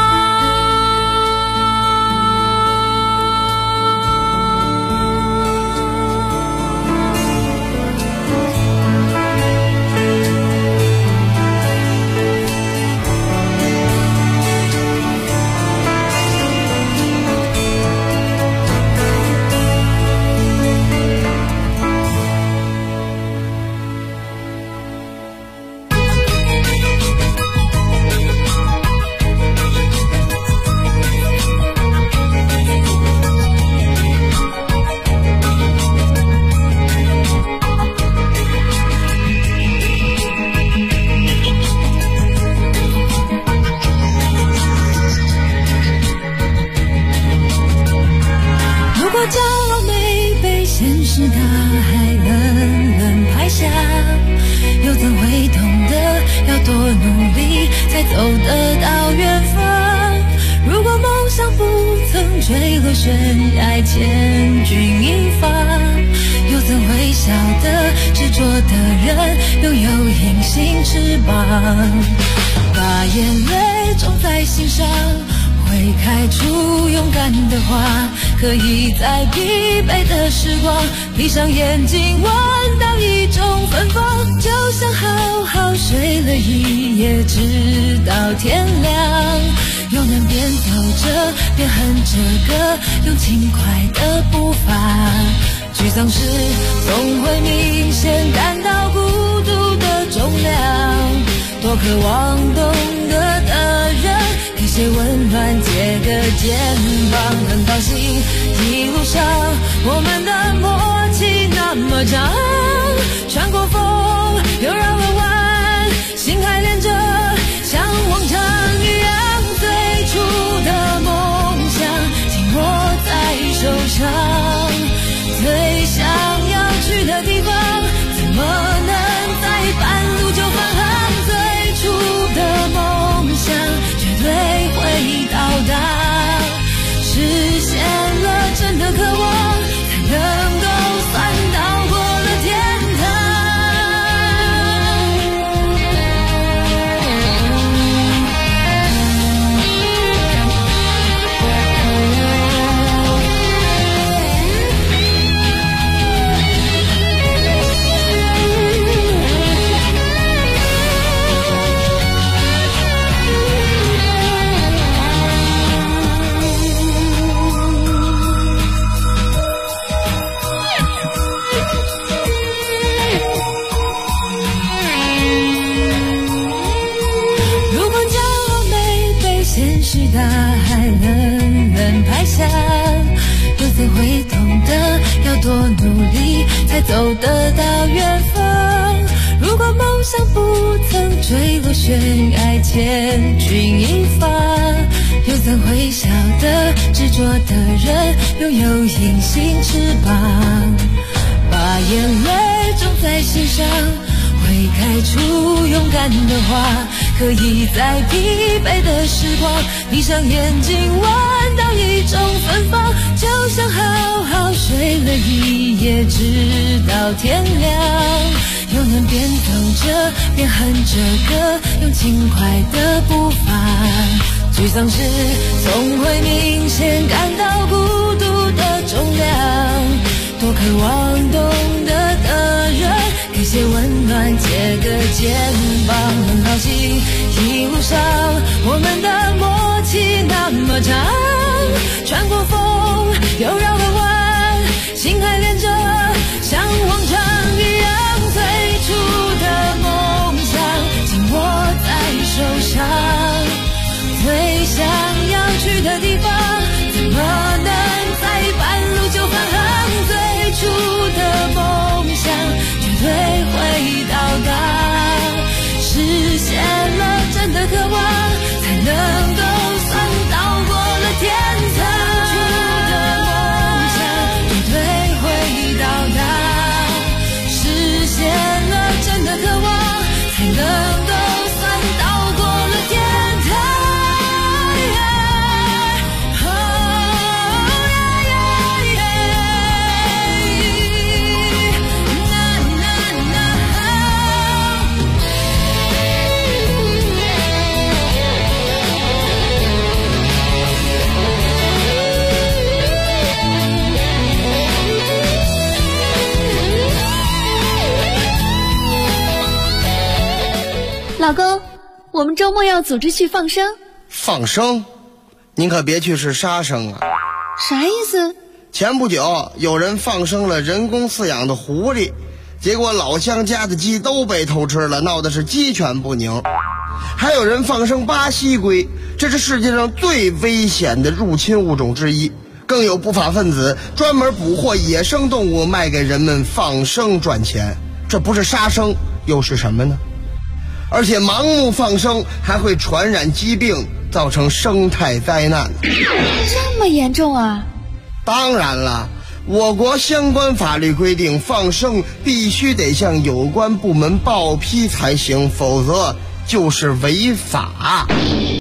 如果骄傲没被现实大海冷冷拍下，又怎会懂得要多努力才走得到远方？如果梦想不曾坠落悬崖千钧一发，又怎会晓得执着的人拥有隐形翅膀，把眼泪种在心上，会开出勇敢的花，可以在疲惫的时光闭上眼睛闻到一种芬芳，就像好好睡了一夜直到天亮，又能边走着边哼着歌，用轻快的步伐，沮丧时总会明显感到孤独的重量，多渴望懂得的人给些温暖，借个肩膀，很高兴一路上我们的默契那么长，穿过风又绕了弯，心还连着像往常一样，最初的梦想紧握在手上，最想要去的地方怎么能在半路就返航，最初的梦想绝对会到达，实现了真的渴望，才能够算到过了天堂。大海冷冷拍下，又怎会懂得要多努力才走得到远方，如果梦想不曾坠落悬崖，千钧一发，又怎会晓得执着的人拥有隐形翅膀，把眼泪种在心上，会开出勇敢的花，可以在疲惫的时光闭上眼睛闻到一种芬芳，就像好好睡了一夜直到天亮，又能边走着边哼着歌，用轻快的步伐，沮丧时总会明显感到孤独的重量，多渴望懂得的人给些温暖，借个肩膀，很高兴一路上我们的默契那么长，穿过风又绕了弯，心还连着像往常一样，最初的梦想紧握在手上，最想要去的地方怎么能在半路就返航，最初的梦想绝对会到达，实现了真的渴望，才能够算到过了天堂，最初的梦想绝对会到达，实现了真的渴望，才能够算到过了天堂。 老公，我们周末要组织去放生。 放生？您可别去是杀生啊！ 啥意思？ 前不久有人放生了人工饲养的狐狸，结果老乡家的鸡都被偷吃了，闹的是鸡犬不宁。还有人放生巴西龟，这是世界上最危险的入侵物种之一。更有不法分子专门捕获野生动物卖给人们放生赚钱，这不是杀生又是什么呢？而且盲目放生还会传染疾病，造成生态灾难。 这么严重啊？ 当然了，我国相关法律规定，放生必须得向有关部门报批才行，否则就是违法。